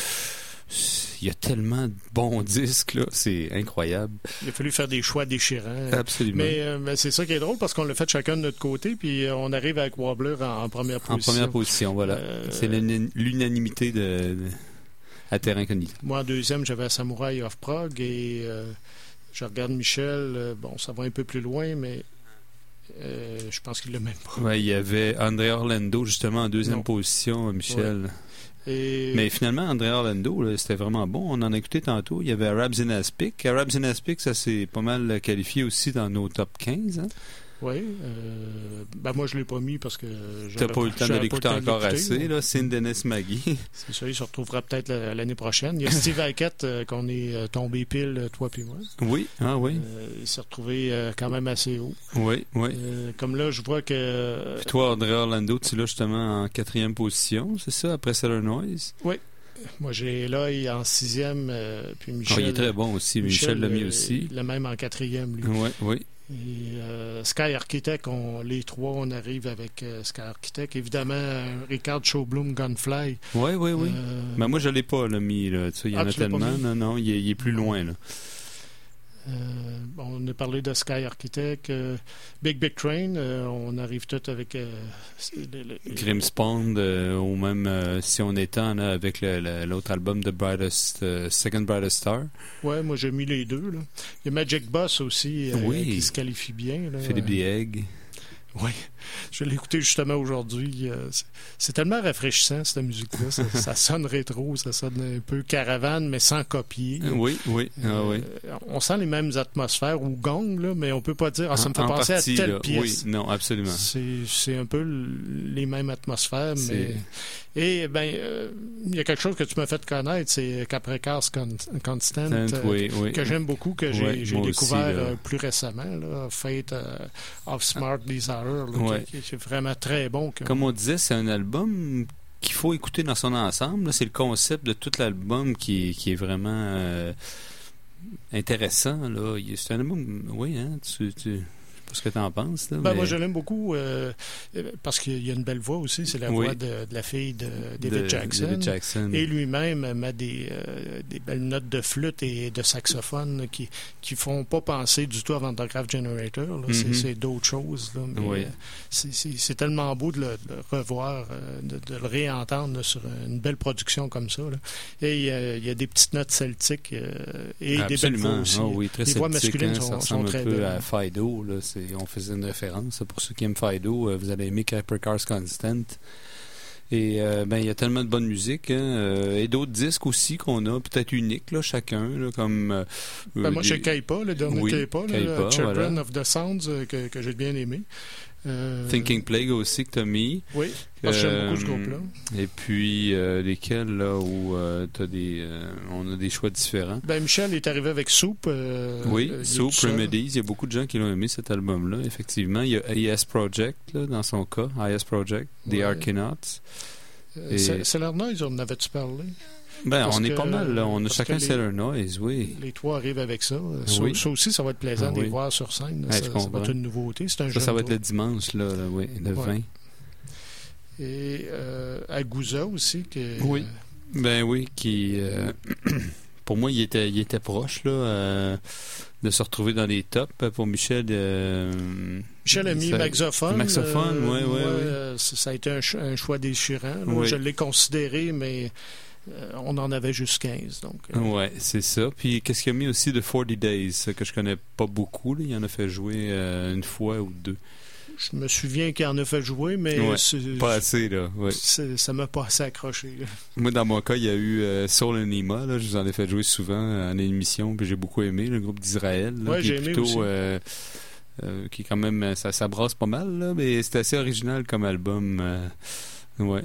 il y a tellement de bons disques, là, c'est incroyable. Il a fallu faire des choix déchirants. Absolument. Mais, euh, mais c'est ça qui est drôle parce qu'on l'a fait chacun de notre côté, puis euh, on arrive avec Wobbler en, en première En position. première position, voilà. Euh, C'est l'uni- l'unanimité de, de- à Terra Incognita. Moi, en deuxième, j'avais Samurai of Prague et euh, je regarde Michel. euh, bon, ça va un peu plus loin, mais euh, je pense qu'il l'a même pas. Ouais, il y avait André Orlando, justement, en deuxième Non. position, Michel. Et Mais finalement, André Orlando, là, c'était vraiment bon. On en a écouté tantôt. Il y avait Arabs in Aspic. Arabs in Aspic, ça s'est pas mal qualifié aussi dans nos top quinze. Hein? oui, euh, ben moi, je l'ai pas mis parce que T'as j'avais pas eu le temps de j'avais l'écouter pas le temps encore d'écouter, assez. là. Là. C'est Dennis Maggie. C'est ça, il se retrouvera peut-être la- l'année prochaine. Il y a Steve Hackett euh, qu'on est euh, tombé pile, euh, toi puis moi. Oui, ah oui. Euh, il s'est retrouvé euh, quand même assez haut. Oui, oui. Euh, comme là, je vois que... Puis toi, André Orlando, tu l'as justement en quatrième position, c'est ça, après Cellar Noise? Moi, j'ai l'œil en sixième, euh, puis Michel... Oh, il est très bon aussi. Michel, l'a mis euh, aussi. Le même en quatrième, lui. Oui, oui. Et euh, Sky Architect, on, les trois, on arrive avec euh, Sky Architect. Évidemment, euh, Ricard Showbloom, Gunfly. Oui, oui, oui. Euh, Mais moi, je l'ai pas, là, mis. Là. Tu sais, il y en Ah, a tu l'as pas tellement. mis? Non, non, il est, il est plus loin. Là. euh, bon, on a parlé de Sky Architect. euh, Big Big Train, euh, on arrive tout avec... Euh, le- le- Grimmspond, euh, ou même euh, si on étend là, avec le- le- l'autre album de Brightest, euh, Second Brightest Star. Ouais, moi j'ai mis les deux. Là. Il y a Magic Boss aussi euh, Oui. qui se qualifie bien. Là. Philippe Dieg. Oui, je l'ai écouté justement aujourd'hui. Euh, c'est- C'est tellement rafraîchissant, cette musique-là. Ça, ça sonne rétro, ça sonne un peu caravane, mais sans copier. Oui, oui. Ah, Euh, oui. On sent les mêmes atmosphères ou gong, là, mais on peut pas dire ah, ça me fait En penser partie, à telle là. pièce. Oui, non, absolument. C'est c'est un peu l- les mêmes atmosphères, C'est- mais... Et, ben, euh, il y a quelque chose que tu m'as fait connaître, c'est Capricorn Con- Constant, euh, oui, oui. que j'aime beaucoup, que j'ai Ouais, j'ai moi découvert aussi, là. euh, plus récemment, là, Fate euh, of Smart Desire, là, Ouais. qui, qui est vraiment très bon. que- Comme on disait, c'est un album qu'il faut écouter dans son ensemble. là. C'est le concept de tout l'album qui, qui est vraiment euh, intéressant. Là. Il- C'est un album, oui, hein, tu, tu- je pas ce que tu en penses. Là, Ben, mais... Moi, je l'aime beaucoup euh, parce qu'il y a une belle voix aussi. C'est la Oui. voix de, de la fille de David de, Jackson. David Jackson. Et lui-même met des, euh, des belles notes de flûte et de saxophone qui qui font pas penser du tout à Vandergraaf Generator. Là. Mm-hmm. C'est, c'est d'autres choses. Là, mais, Oui. euh, c'est, c'est, c'est tellement beau de le, de le revoir, euh, de, de le réentendre là, sur une belle production comme ça. Là. Et il y, a, il y a des petites notes celtiques euh, et Absolument. des belles voix aussi. Ah oui, très Les voix celtique, masculines hein, sont, ça ressemble sont très un peu belles. à Fido. Là, c'est, on faisait une référence. Pour ceux qui aiment Fido, euh, vous allez aimer Capricorn Constant. Et euh, ben il y a tellement de bonne musique, hein, euh, et d'autres disques aussi qu'on a, peut-être uniques là, chacun, là, comme... Euh, Ben, moi, des- chez Kaipa, le dernier Oui, Kaipa, là, Kaipa, Children voilà. of the Sounds, euh, que, que j'ai bien aimé. Euh, Thinking Plague aussi que tu as mis. Oui, parce que j'aime beaucoup ce Euh, groupe-là. Et puis, euh, lesquels, là, où euh, t'as des, euh, on a des choix différents. Ben, Michel est arrivé avec Soup. euh, Oui, euh, il est Soup, tout seul. Remedies, il y a beaucoup de gens qui l'ont aimé, cet album-là, effectivement. Il y a A S Project, là, dans son cas, I S Project, The Ouais. Arcanauts. Euh, Et- C'est- Sailor Noise, on en avait-tu parlé? Ben, Parce on est que- pas mal, là. On a parce chacun que les- Sailor Noise, oui. Les trois arrivent avec ça. Euh, Ça, Oui. ça aussi, ça va être plaisant Ah de les oui. voir sur scène. Ouais, ça, je ça va comprends. être une nouveauté. C'est un Ça, jeune ça va être le groupe. dimanche, là, là, oui, le Ouais. vingt. Et euh, Agusa aussi. Que, Oui. Ben oui, qui... euh, pour moi, il était, il était proche, là, euh, de se retrouver dans les tops. Pour Michel... euh, Michel a mis ça- Maxophone. Maxophone, euh, ouais, ouais, moi, ouais. euh, ça ça a été un, ch- un choix déchirant. là. Oui. Je l'ai considéré, mais euh, on en avait juste quinze. Donc, euh, Ouais, c'est ça. Puis qu'est-ce qu'il y a mis aussi de forty Days, ça, que je connais pas beaucoup. Là. Il en a fait jouer euh, une fois ou deux. je me souviens qu'il en a fait jouer, mais Ouais, c'est- Pas assez, là. Ouais. c'est- ça m'a pas assez accroché. là. Moi, dans mon cas, il y a eu euh, Soul Anima. Là. Je vous en ai fait jouer souvent en émission, puis j'ai beaucoup aimé le groupe d'Israël. Là, Ouais, qui j'ai est aimé plutôt, aussi. euh, euh, qui est quand même, ça, ça brasse pas mal, là, mais c'est assez original comme album. euh, ouais.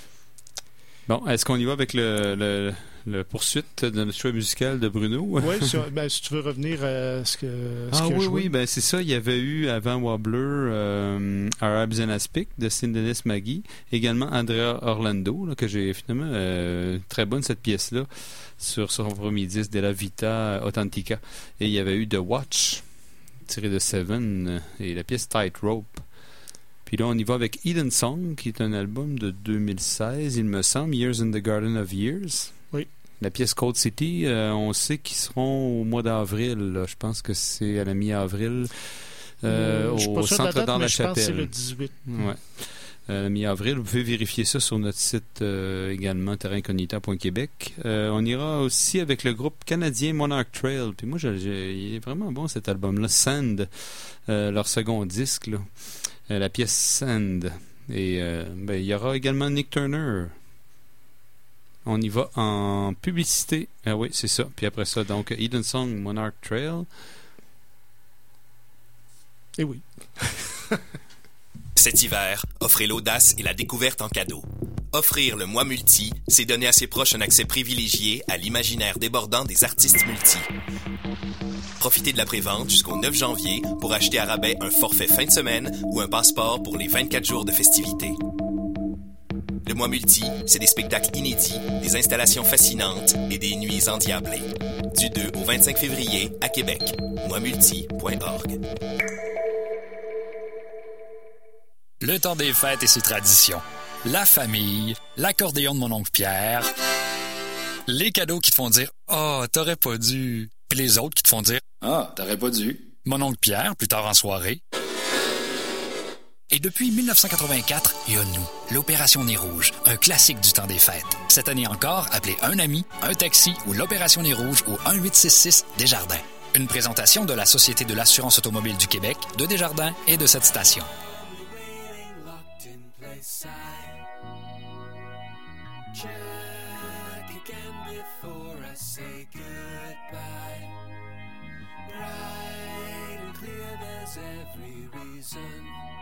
Bon, est-ce qu'on y va avec le, le, le poursuite de notre choix musical de Bruno? Oui, si, ben, si tu veux revenir à ce que ce Ah qu'il a oui, joué. oui, ben c'est ça. Il y avait eu avant Wobbler euh, Arabs and Aspic de Cindenis Maggie, également Andrea Orlando, là, que j'ai finalement euh, très bonne cette pièce-là sur son premier disque de la Vita Authentica. Et il y avait eu The Watch, tiré de Seven, euh, et la pièce Tightrope. Puis là, on y va avec Eden Song, qui est un album de deux mille seize, il me semble, Years in the Garden of Years. Oui. La pièce Cold City, euh, on sait qu'ils seront au mois d'avril. là. Je pense que c'est à la mi-avril euh, Je suis pas au sûr de la centre date, dans mais la je pense que c'est le chapelle. dix-huit. Ouais. Euh, la mi-avril. Vous pouvez vérifier ça sur notre site euh, également, terrain incognita point québec. Euh, on ira aussi avec le groupe canadien Monarch Trail. Puis moi, j'ai, j'ai- il est vraiment bon cet album-là. Sand, euh, leur second disque. Là. Euh, la pièce Sand. Et euh, ben, il y aura également Nick Turner. On y va en publicité. Ah oui, c'est ça. Puis après ça, donc, Eden Song, Monarch Trail. Et oui. Cet hiver, offrez l'audace et la découverte en cadeau. Offrir le mois multi, c'est donner à ses proches un accès privilégié à l'imaginaire débordant des artistes multi. Profitez de la prévente jusqu'au neuf janvier pour acheter à rabais un forfait fin de semaine ou un passeport pour les vingt-quatre jours de festivités. Le mois multi, c'est des spectacles inédits, des installations fascinantes et des nuits endiablées. Du deux au vingt-cinq février à Québec. moi multi point org. Le temps des fêtes et ses traditions. La famille, l'accordéon de mon oncle Pierre, les cadeaux qui te font dire « Ah, oh, t'aurais pas dû », puis les autres qui te font dire « Ah, t'aurais pas dû ». Mon oncle Pierre, plus tard en soirée. Et depuis mille neuf cent quatre-vingt-quatre, il y a nous, l'Opération Nez Rouge, un classique du temps des fêtes. Cette année encore, appelez un ami, un taxi ou l'Opération Nez Rouge au un huit six six Desjardins. Une présentation de la Société de l'assurance automobile du Québec, de Desjardins et de cette station. Check again before I say goodbye. Bright and clear, there's every reason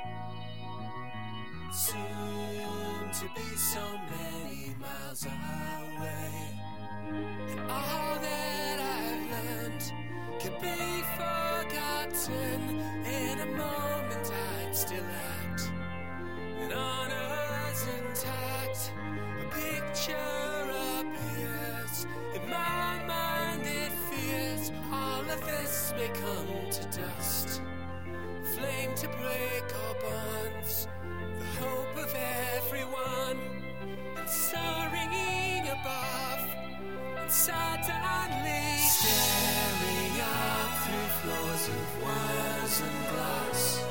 soon to be so many miles away. And all that I've learned can be forgotten. In a moment I'd still act and honors intact. A picture appears in my mind, it fears all of this may come to dust. flame to break our bonds, the hope of everyone, and soaring above, and suddenly staring up through floors of wires and glass,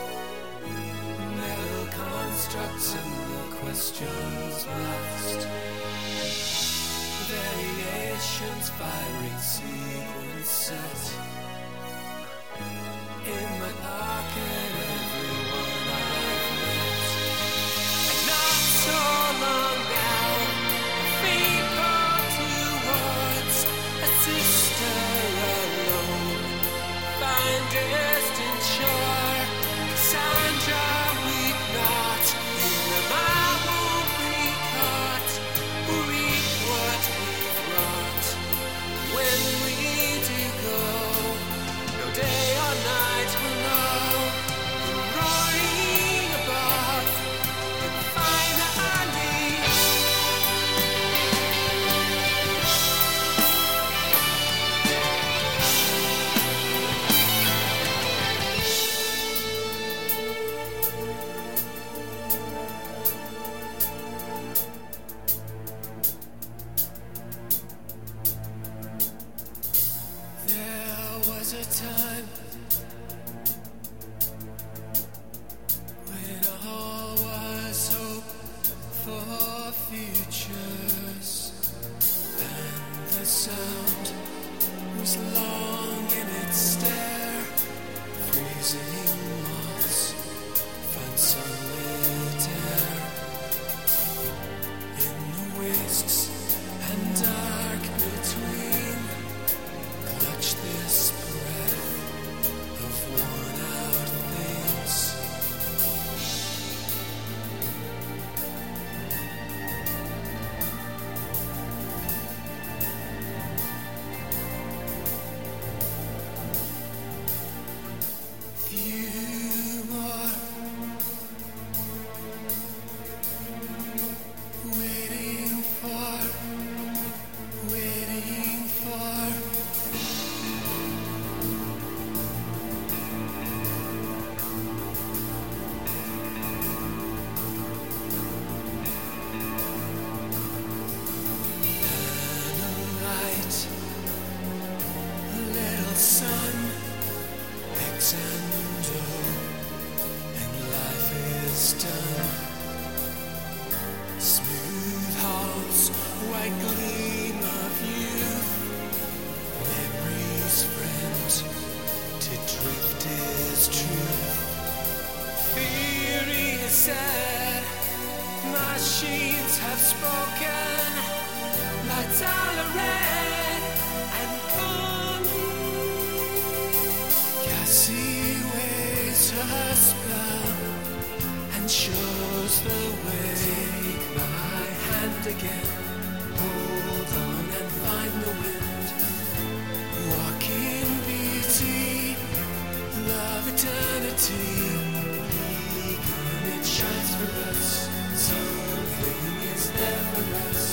metal constructs and the questions asked, variations firing sequence set. In my pocket, everyone I've met. And not so long now, feet fall towards a sister alone. Find distant shore, Sandra, weep not. In the mile won't be caught. Reap what we've wrought. When we do go, no day or night will know. Roaring above, and finally, there was a time when all was hope for futures, and the sound was long in its stare, freezing moths find sunlit air in the wastes and dark between. Clutch this breath of worn out things. Few more waiting for, waiting for. Light, little sun, exando, and life is done. Smooth halls, white gleam of youth, memories friend, to drift is truth. Theory is said, machines have spoken. Lights are red and gone. Cassie waves her spell and shows the way. Take my hand again, hold on and find the wind. Walk in beauty, love eternity. Beacon, it shines for us. Something is there for us.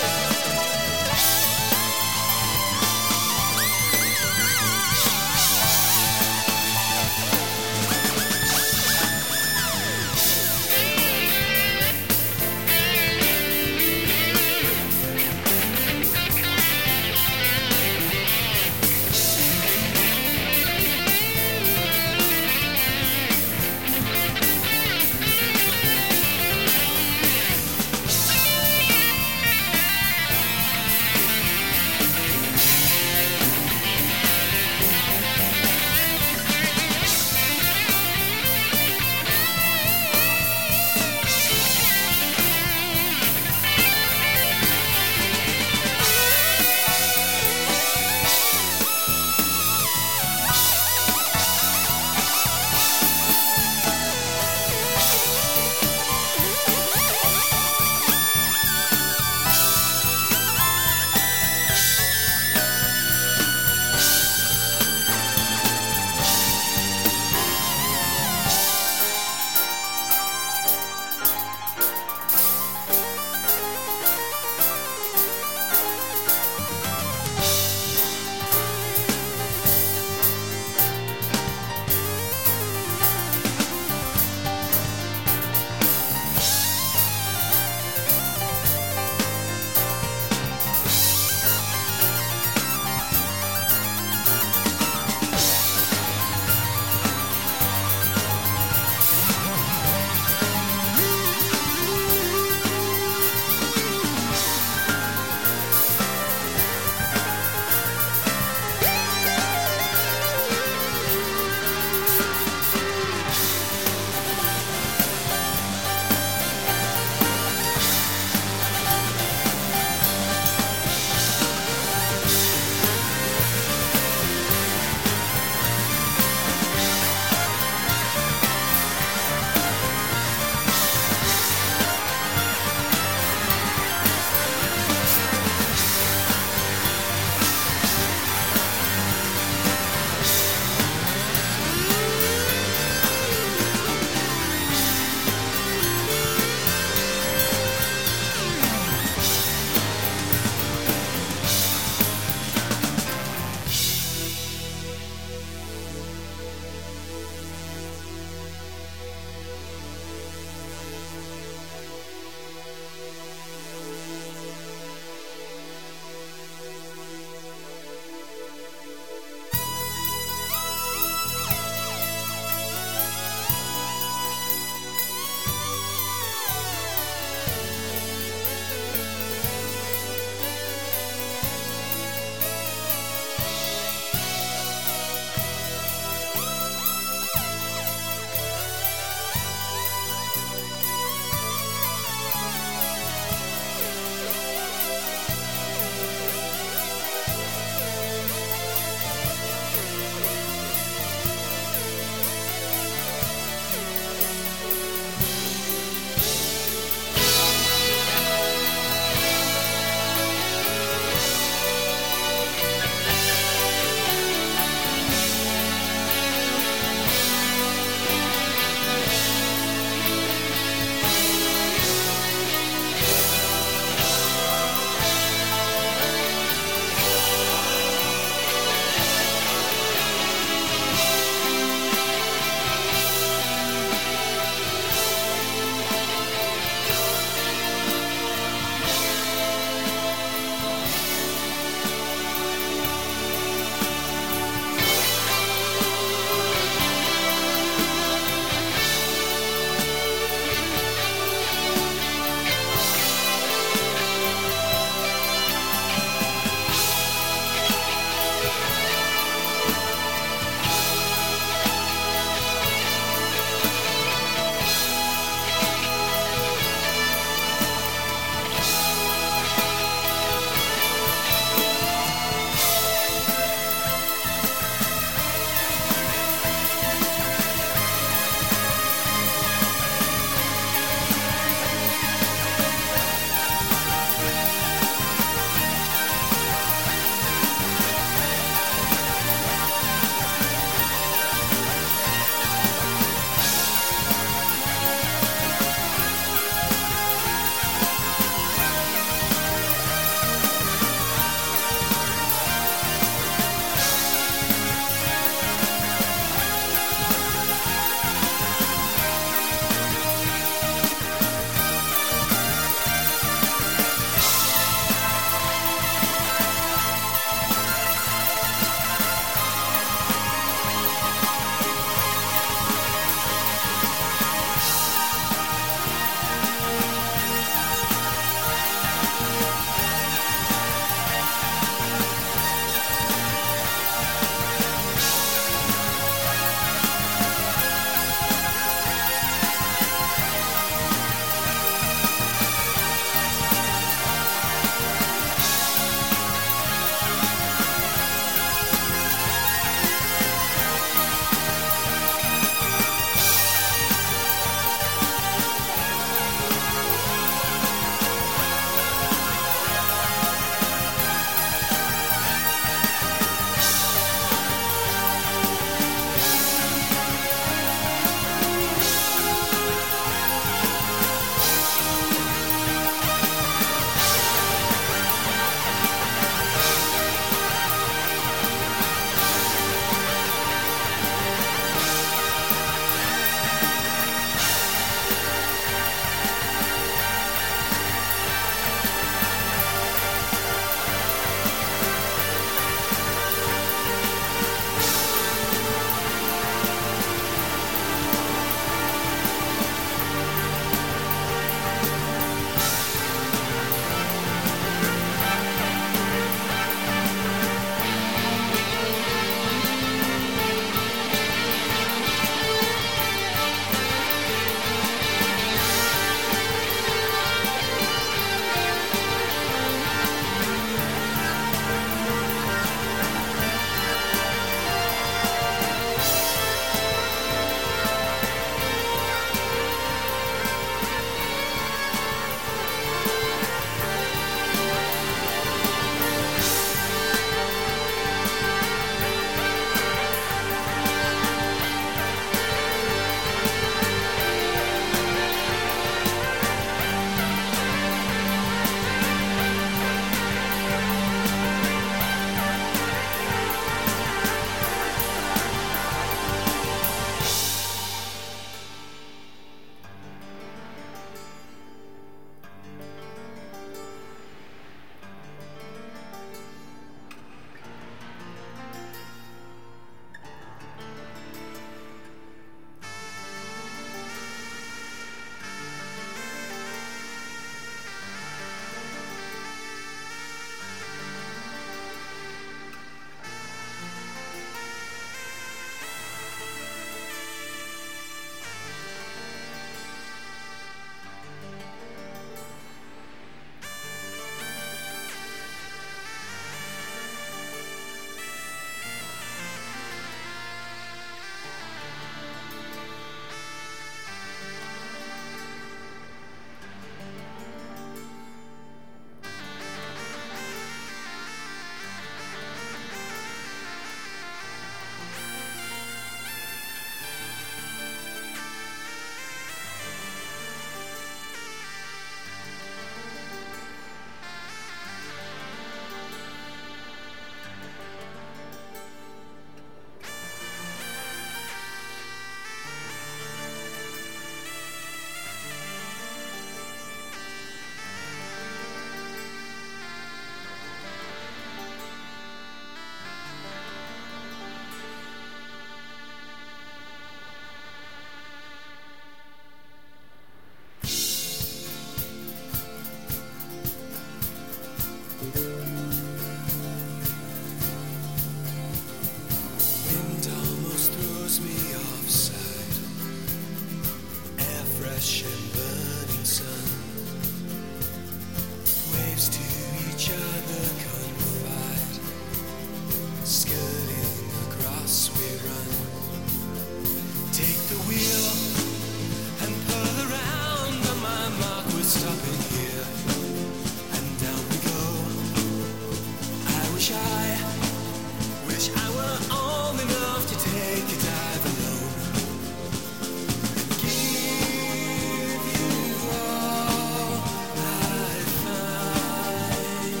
stopping here, and down we go. I wish I, wish I were old enough to take a dive alone and give you all I find.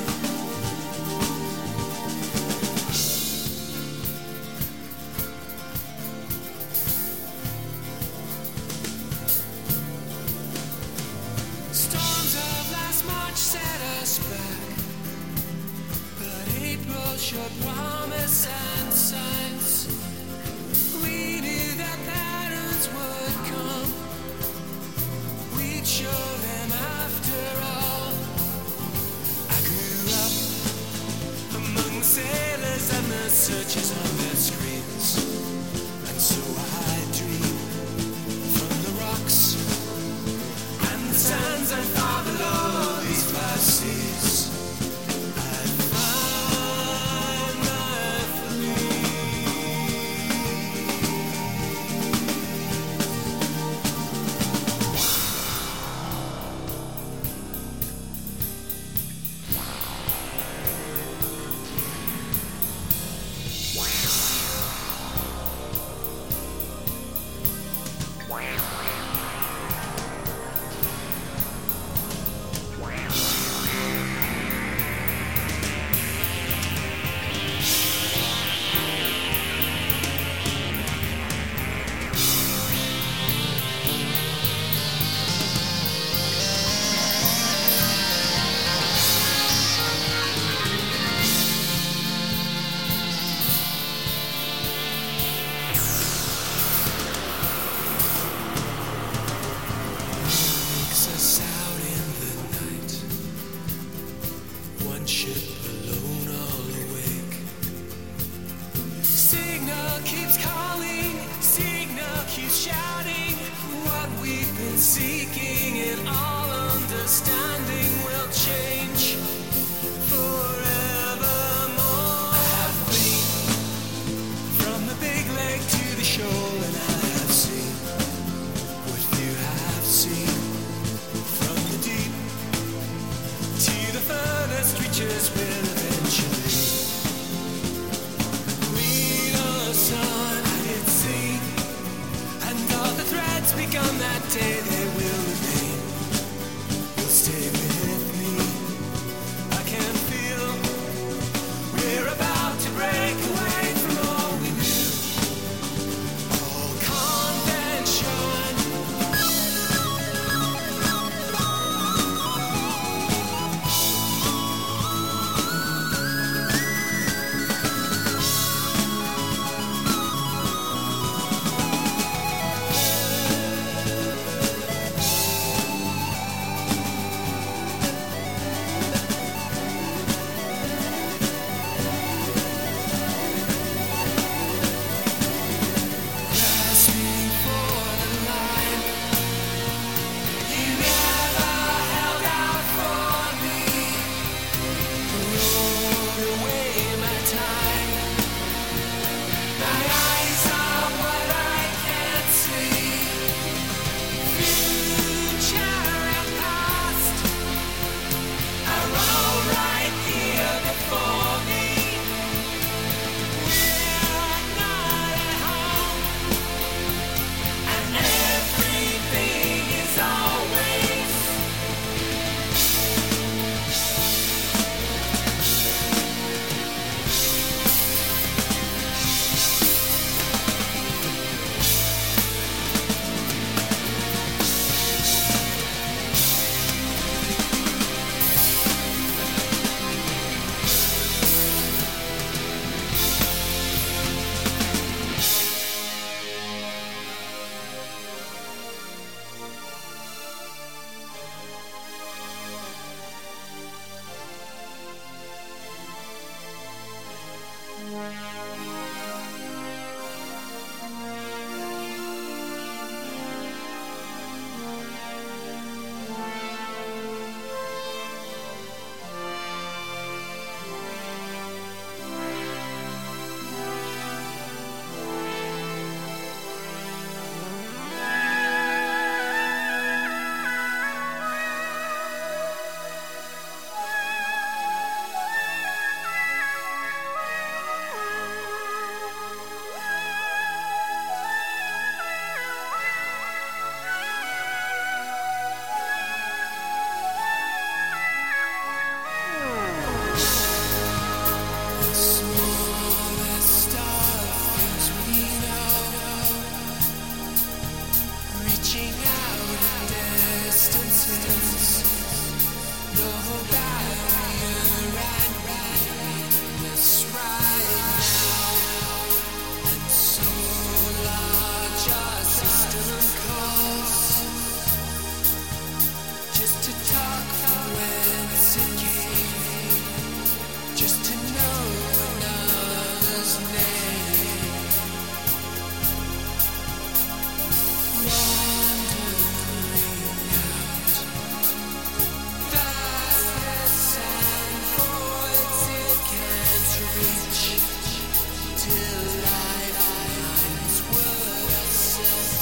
Storms of last March set us back, but April showed promise and signs. We knew that patterns would come, we'd show them after all. I grew up among the sailors and the searchers on their screens, and so I dream from the rocks and the sands and far below these five seas. I find my takes us out in the night, one ship alone, all awake. Signal keeps calling, signal keeps shouting. What we've been seeking in all understanding will change forevermore. I have been from the big lake to the shoal, and I have seen what you have seen. From the deep to the furthest reaches will eventually lead us on. I did see, and all the threads begun that day, they will remain, will stay with me. I can feel we're about to break away from all we knew, all convention. talk from whence it came, just to know another's name. Wandering out, vastness and voids it can't reach, till life finds worth set.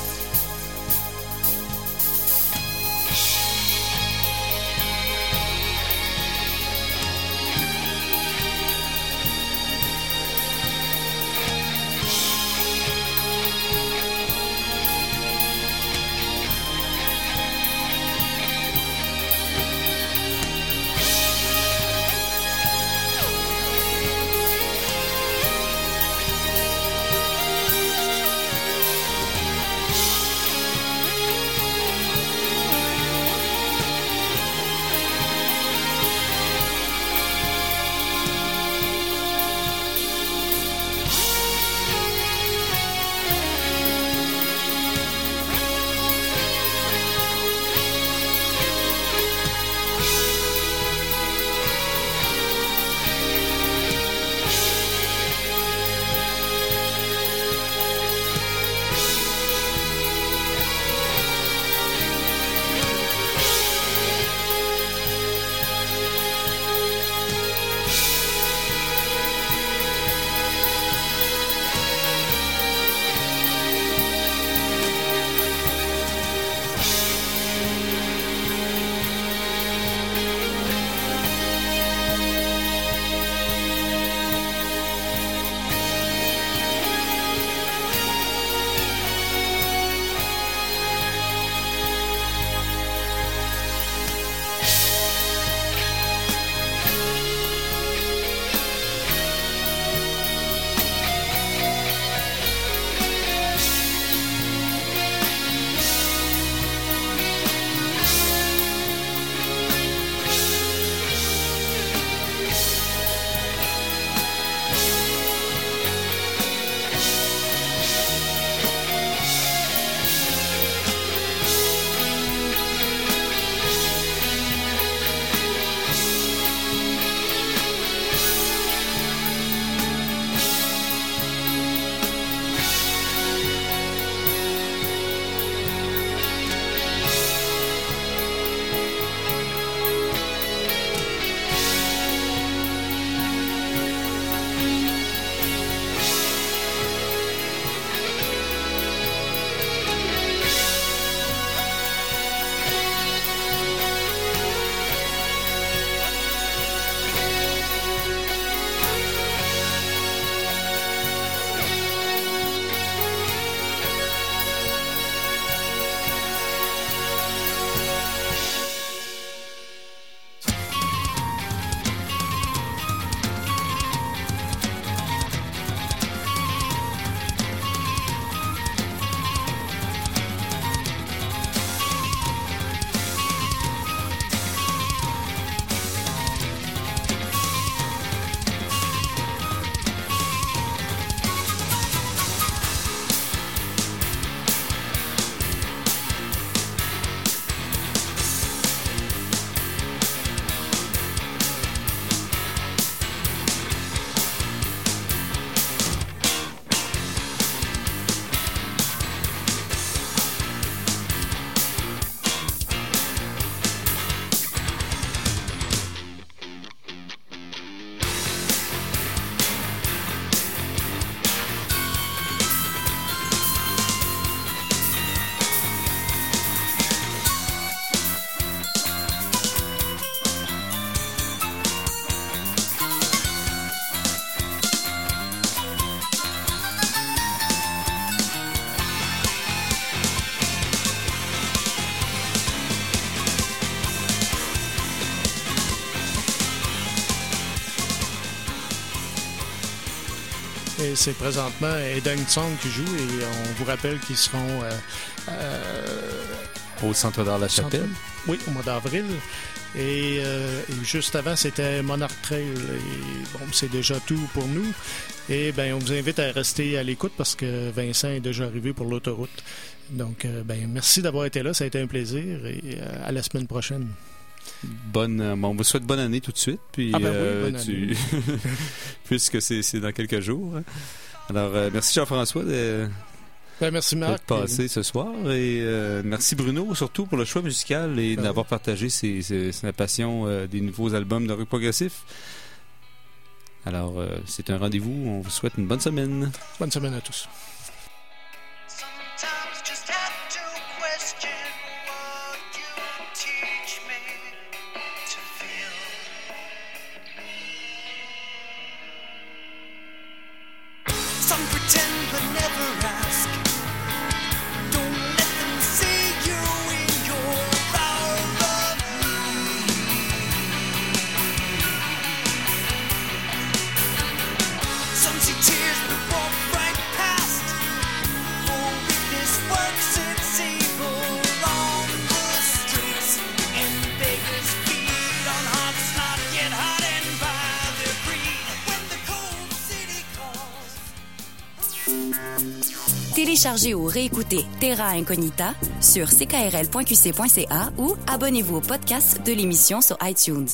Et c'est présentement Eden Song qui joue et on vous rappelle qu'ils seront euh, euh, Au Centre d'art La Chapelle. Centre... Oui, au mois d'avril. Et, euh, et juste avant, c'était Monarch Trail. Et bon, c'est déjà tout pour nous. Et ben, on vous invite à rester à l'écoute parce que Vincent est déjà arrivé pour l'autoroute. Donc, euh, ben, merci d'avoir été là. Ça a été un plaisir. Et euh, à la semaine prochaine. Bonne, euh, bon, on vous souhaite bonne année tout de suite. Puis, ah ben oui, euh, bonne tu... année. Puisque c'est, c'est dans quelques jours. Alors, euh, merci Jean-François de... Ben, merci Marc. d'être passé ce soir. Et euh, merci Bruno, surtout pour le choix musical et ben d'avoir oui. partagé ses, ses, sa passion euh, des nouveaux albums de rock progressif. Alors, euh, c'est un rendez-vous. On vous souhaite une bonne semaine. Bonne semaine à tous. Téléchargez ou réécoutez Terra Incognita sur c k r l point q c point c a ou abonnez-vous au podcast de l'émission sur iTunes.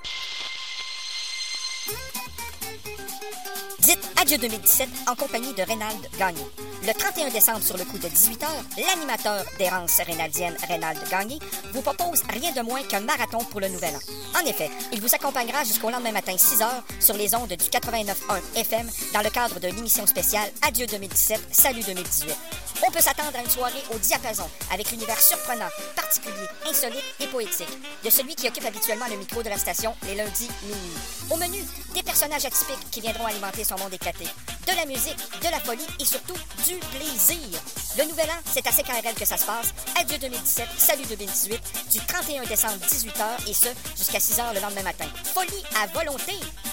Dites adieu deux mille dix-sept en compagnie de Reynald Gagné. Le trente et un décembre, sur le coup de dix-huit heures, l'animateur d'Errance rénaldienne Reynald Gagné vous propose rien de moins qu'un marathon pour le Nouvel An. En effet, il vous accompagnera jusqu'au lendemain matin six heures sur les ondes du quatre-vingt-neuf point un F M dans le cadre de l'émission spéciale Adieu deux mille dix-sept, Salut deux mille dix-huit. On peut s'attendre à une soirée au diapason avec l'univers surprenant, particulier, insolite et poétique de celui qui occupe habituellement le micro de la station les lundis minuit. Au menu, des personnages atypiques qui viendront alimenter son monde éclaté, de la musique, de la folie et surtout du plaisir. Le Nouvel An, c'est à C K R L que ça se passe. Adieu deux mille dix-sept, Salut deux mille dix-huit, du trente et un décembre dix-huit heures et ce, jusqu'à six heures le lendemain matin. Folie à volonté!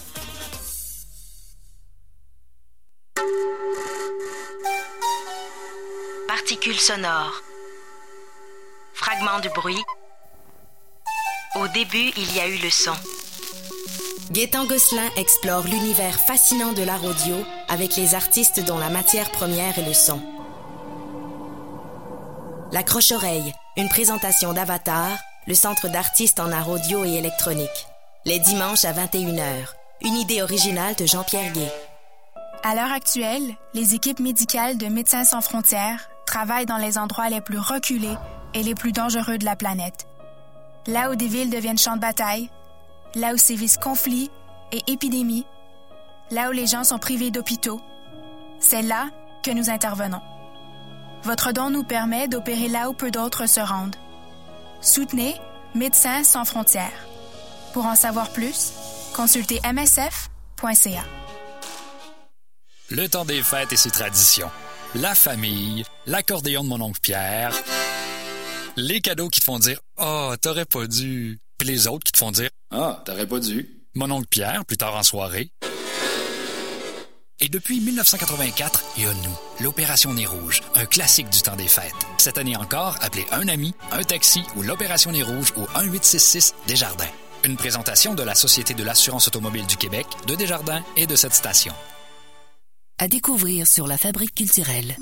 Particules sonores. Fragments de bruit. Au début, il y a eu le son. Gaétan Gosselin explore l'univers fascinant de l'art audio avec les artistes dont la matière première est le son. La Croche-Oreille, une présentation d'Avatar, le centre d'artistes en art audio et électronique. Les dimanches à vingt et une heures. Une idée originale de Jean-Pierre Gué. À l'heure actuelle, les équipes médicales de Médecins sans frontières travaillent dans les endroits les plus reculés et les plus dangereux de la planète. Là où des villes deviennent champs de bataille, là où sévissent conflits et épidémies, là où les gens sont privés d'hôpitaux, c'est là que nous intervenons. Votre don nous permet d'opérer là où peu d'autres se rendent. Soutenez Médecins sans frontières. Pour en savoir plus, consultez m s f point c a. Le temps des fêtes et ses traditions. La famille, l'accordéon de mon oncle Pierre, les cadeaux qui te font dire « Ah, oh, t'aurais pas dû », puis les autres qui te font dire « Ah, t'aurais pas dû ». Mon oncle Pierre, plus tard en soirée. Et depuis dix-neuf cent quatre-vingt-quatre, il y a nous, l'Opération Nez Rouge, un classique du temps des fêtes. Cette année encore, appelez un ami, un taxi ou l'Opération Nez Rouge au un huit six six Desjardins. Une présentation de la Société de l'assurance automobile du Québec, de Desjardins et de cette station. À découvrir sur la Fabrique culturelle.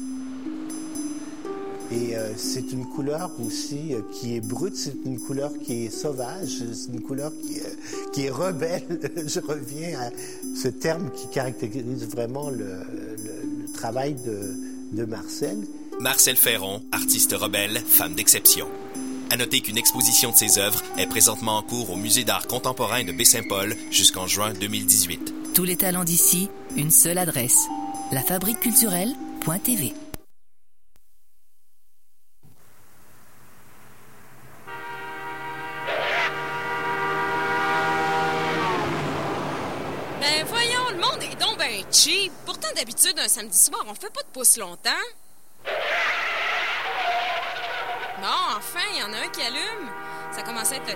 Et euh, c'est une couleur aussi euh, qui est brute, c'est une couleur qui est sauvage, c'est une couleur qui, euh, qui est rebelle. Je reviens à ce terme qui caractérise vraiment le, le, le travail de, de Marcel. Marcel Ferron, artiste rebelle, femme d'exception. À noter qu'une exposition de ses œuvres est présentement en cours au Musée d'art contemporain de Baie-Saint-Paul jusqu'en juin deux mille dix-huit. Tous les talents d'ici, une seule adresse. la fabrique culturelle point t v. Ben voyons, le monde est donc ben cheap. Pourtant, d'habitude, un samedi soir, on fait pas de pouce longtemps. Bon, enfin, il y en a un qui allume. Ça commence à être le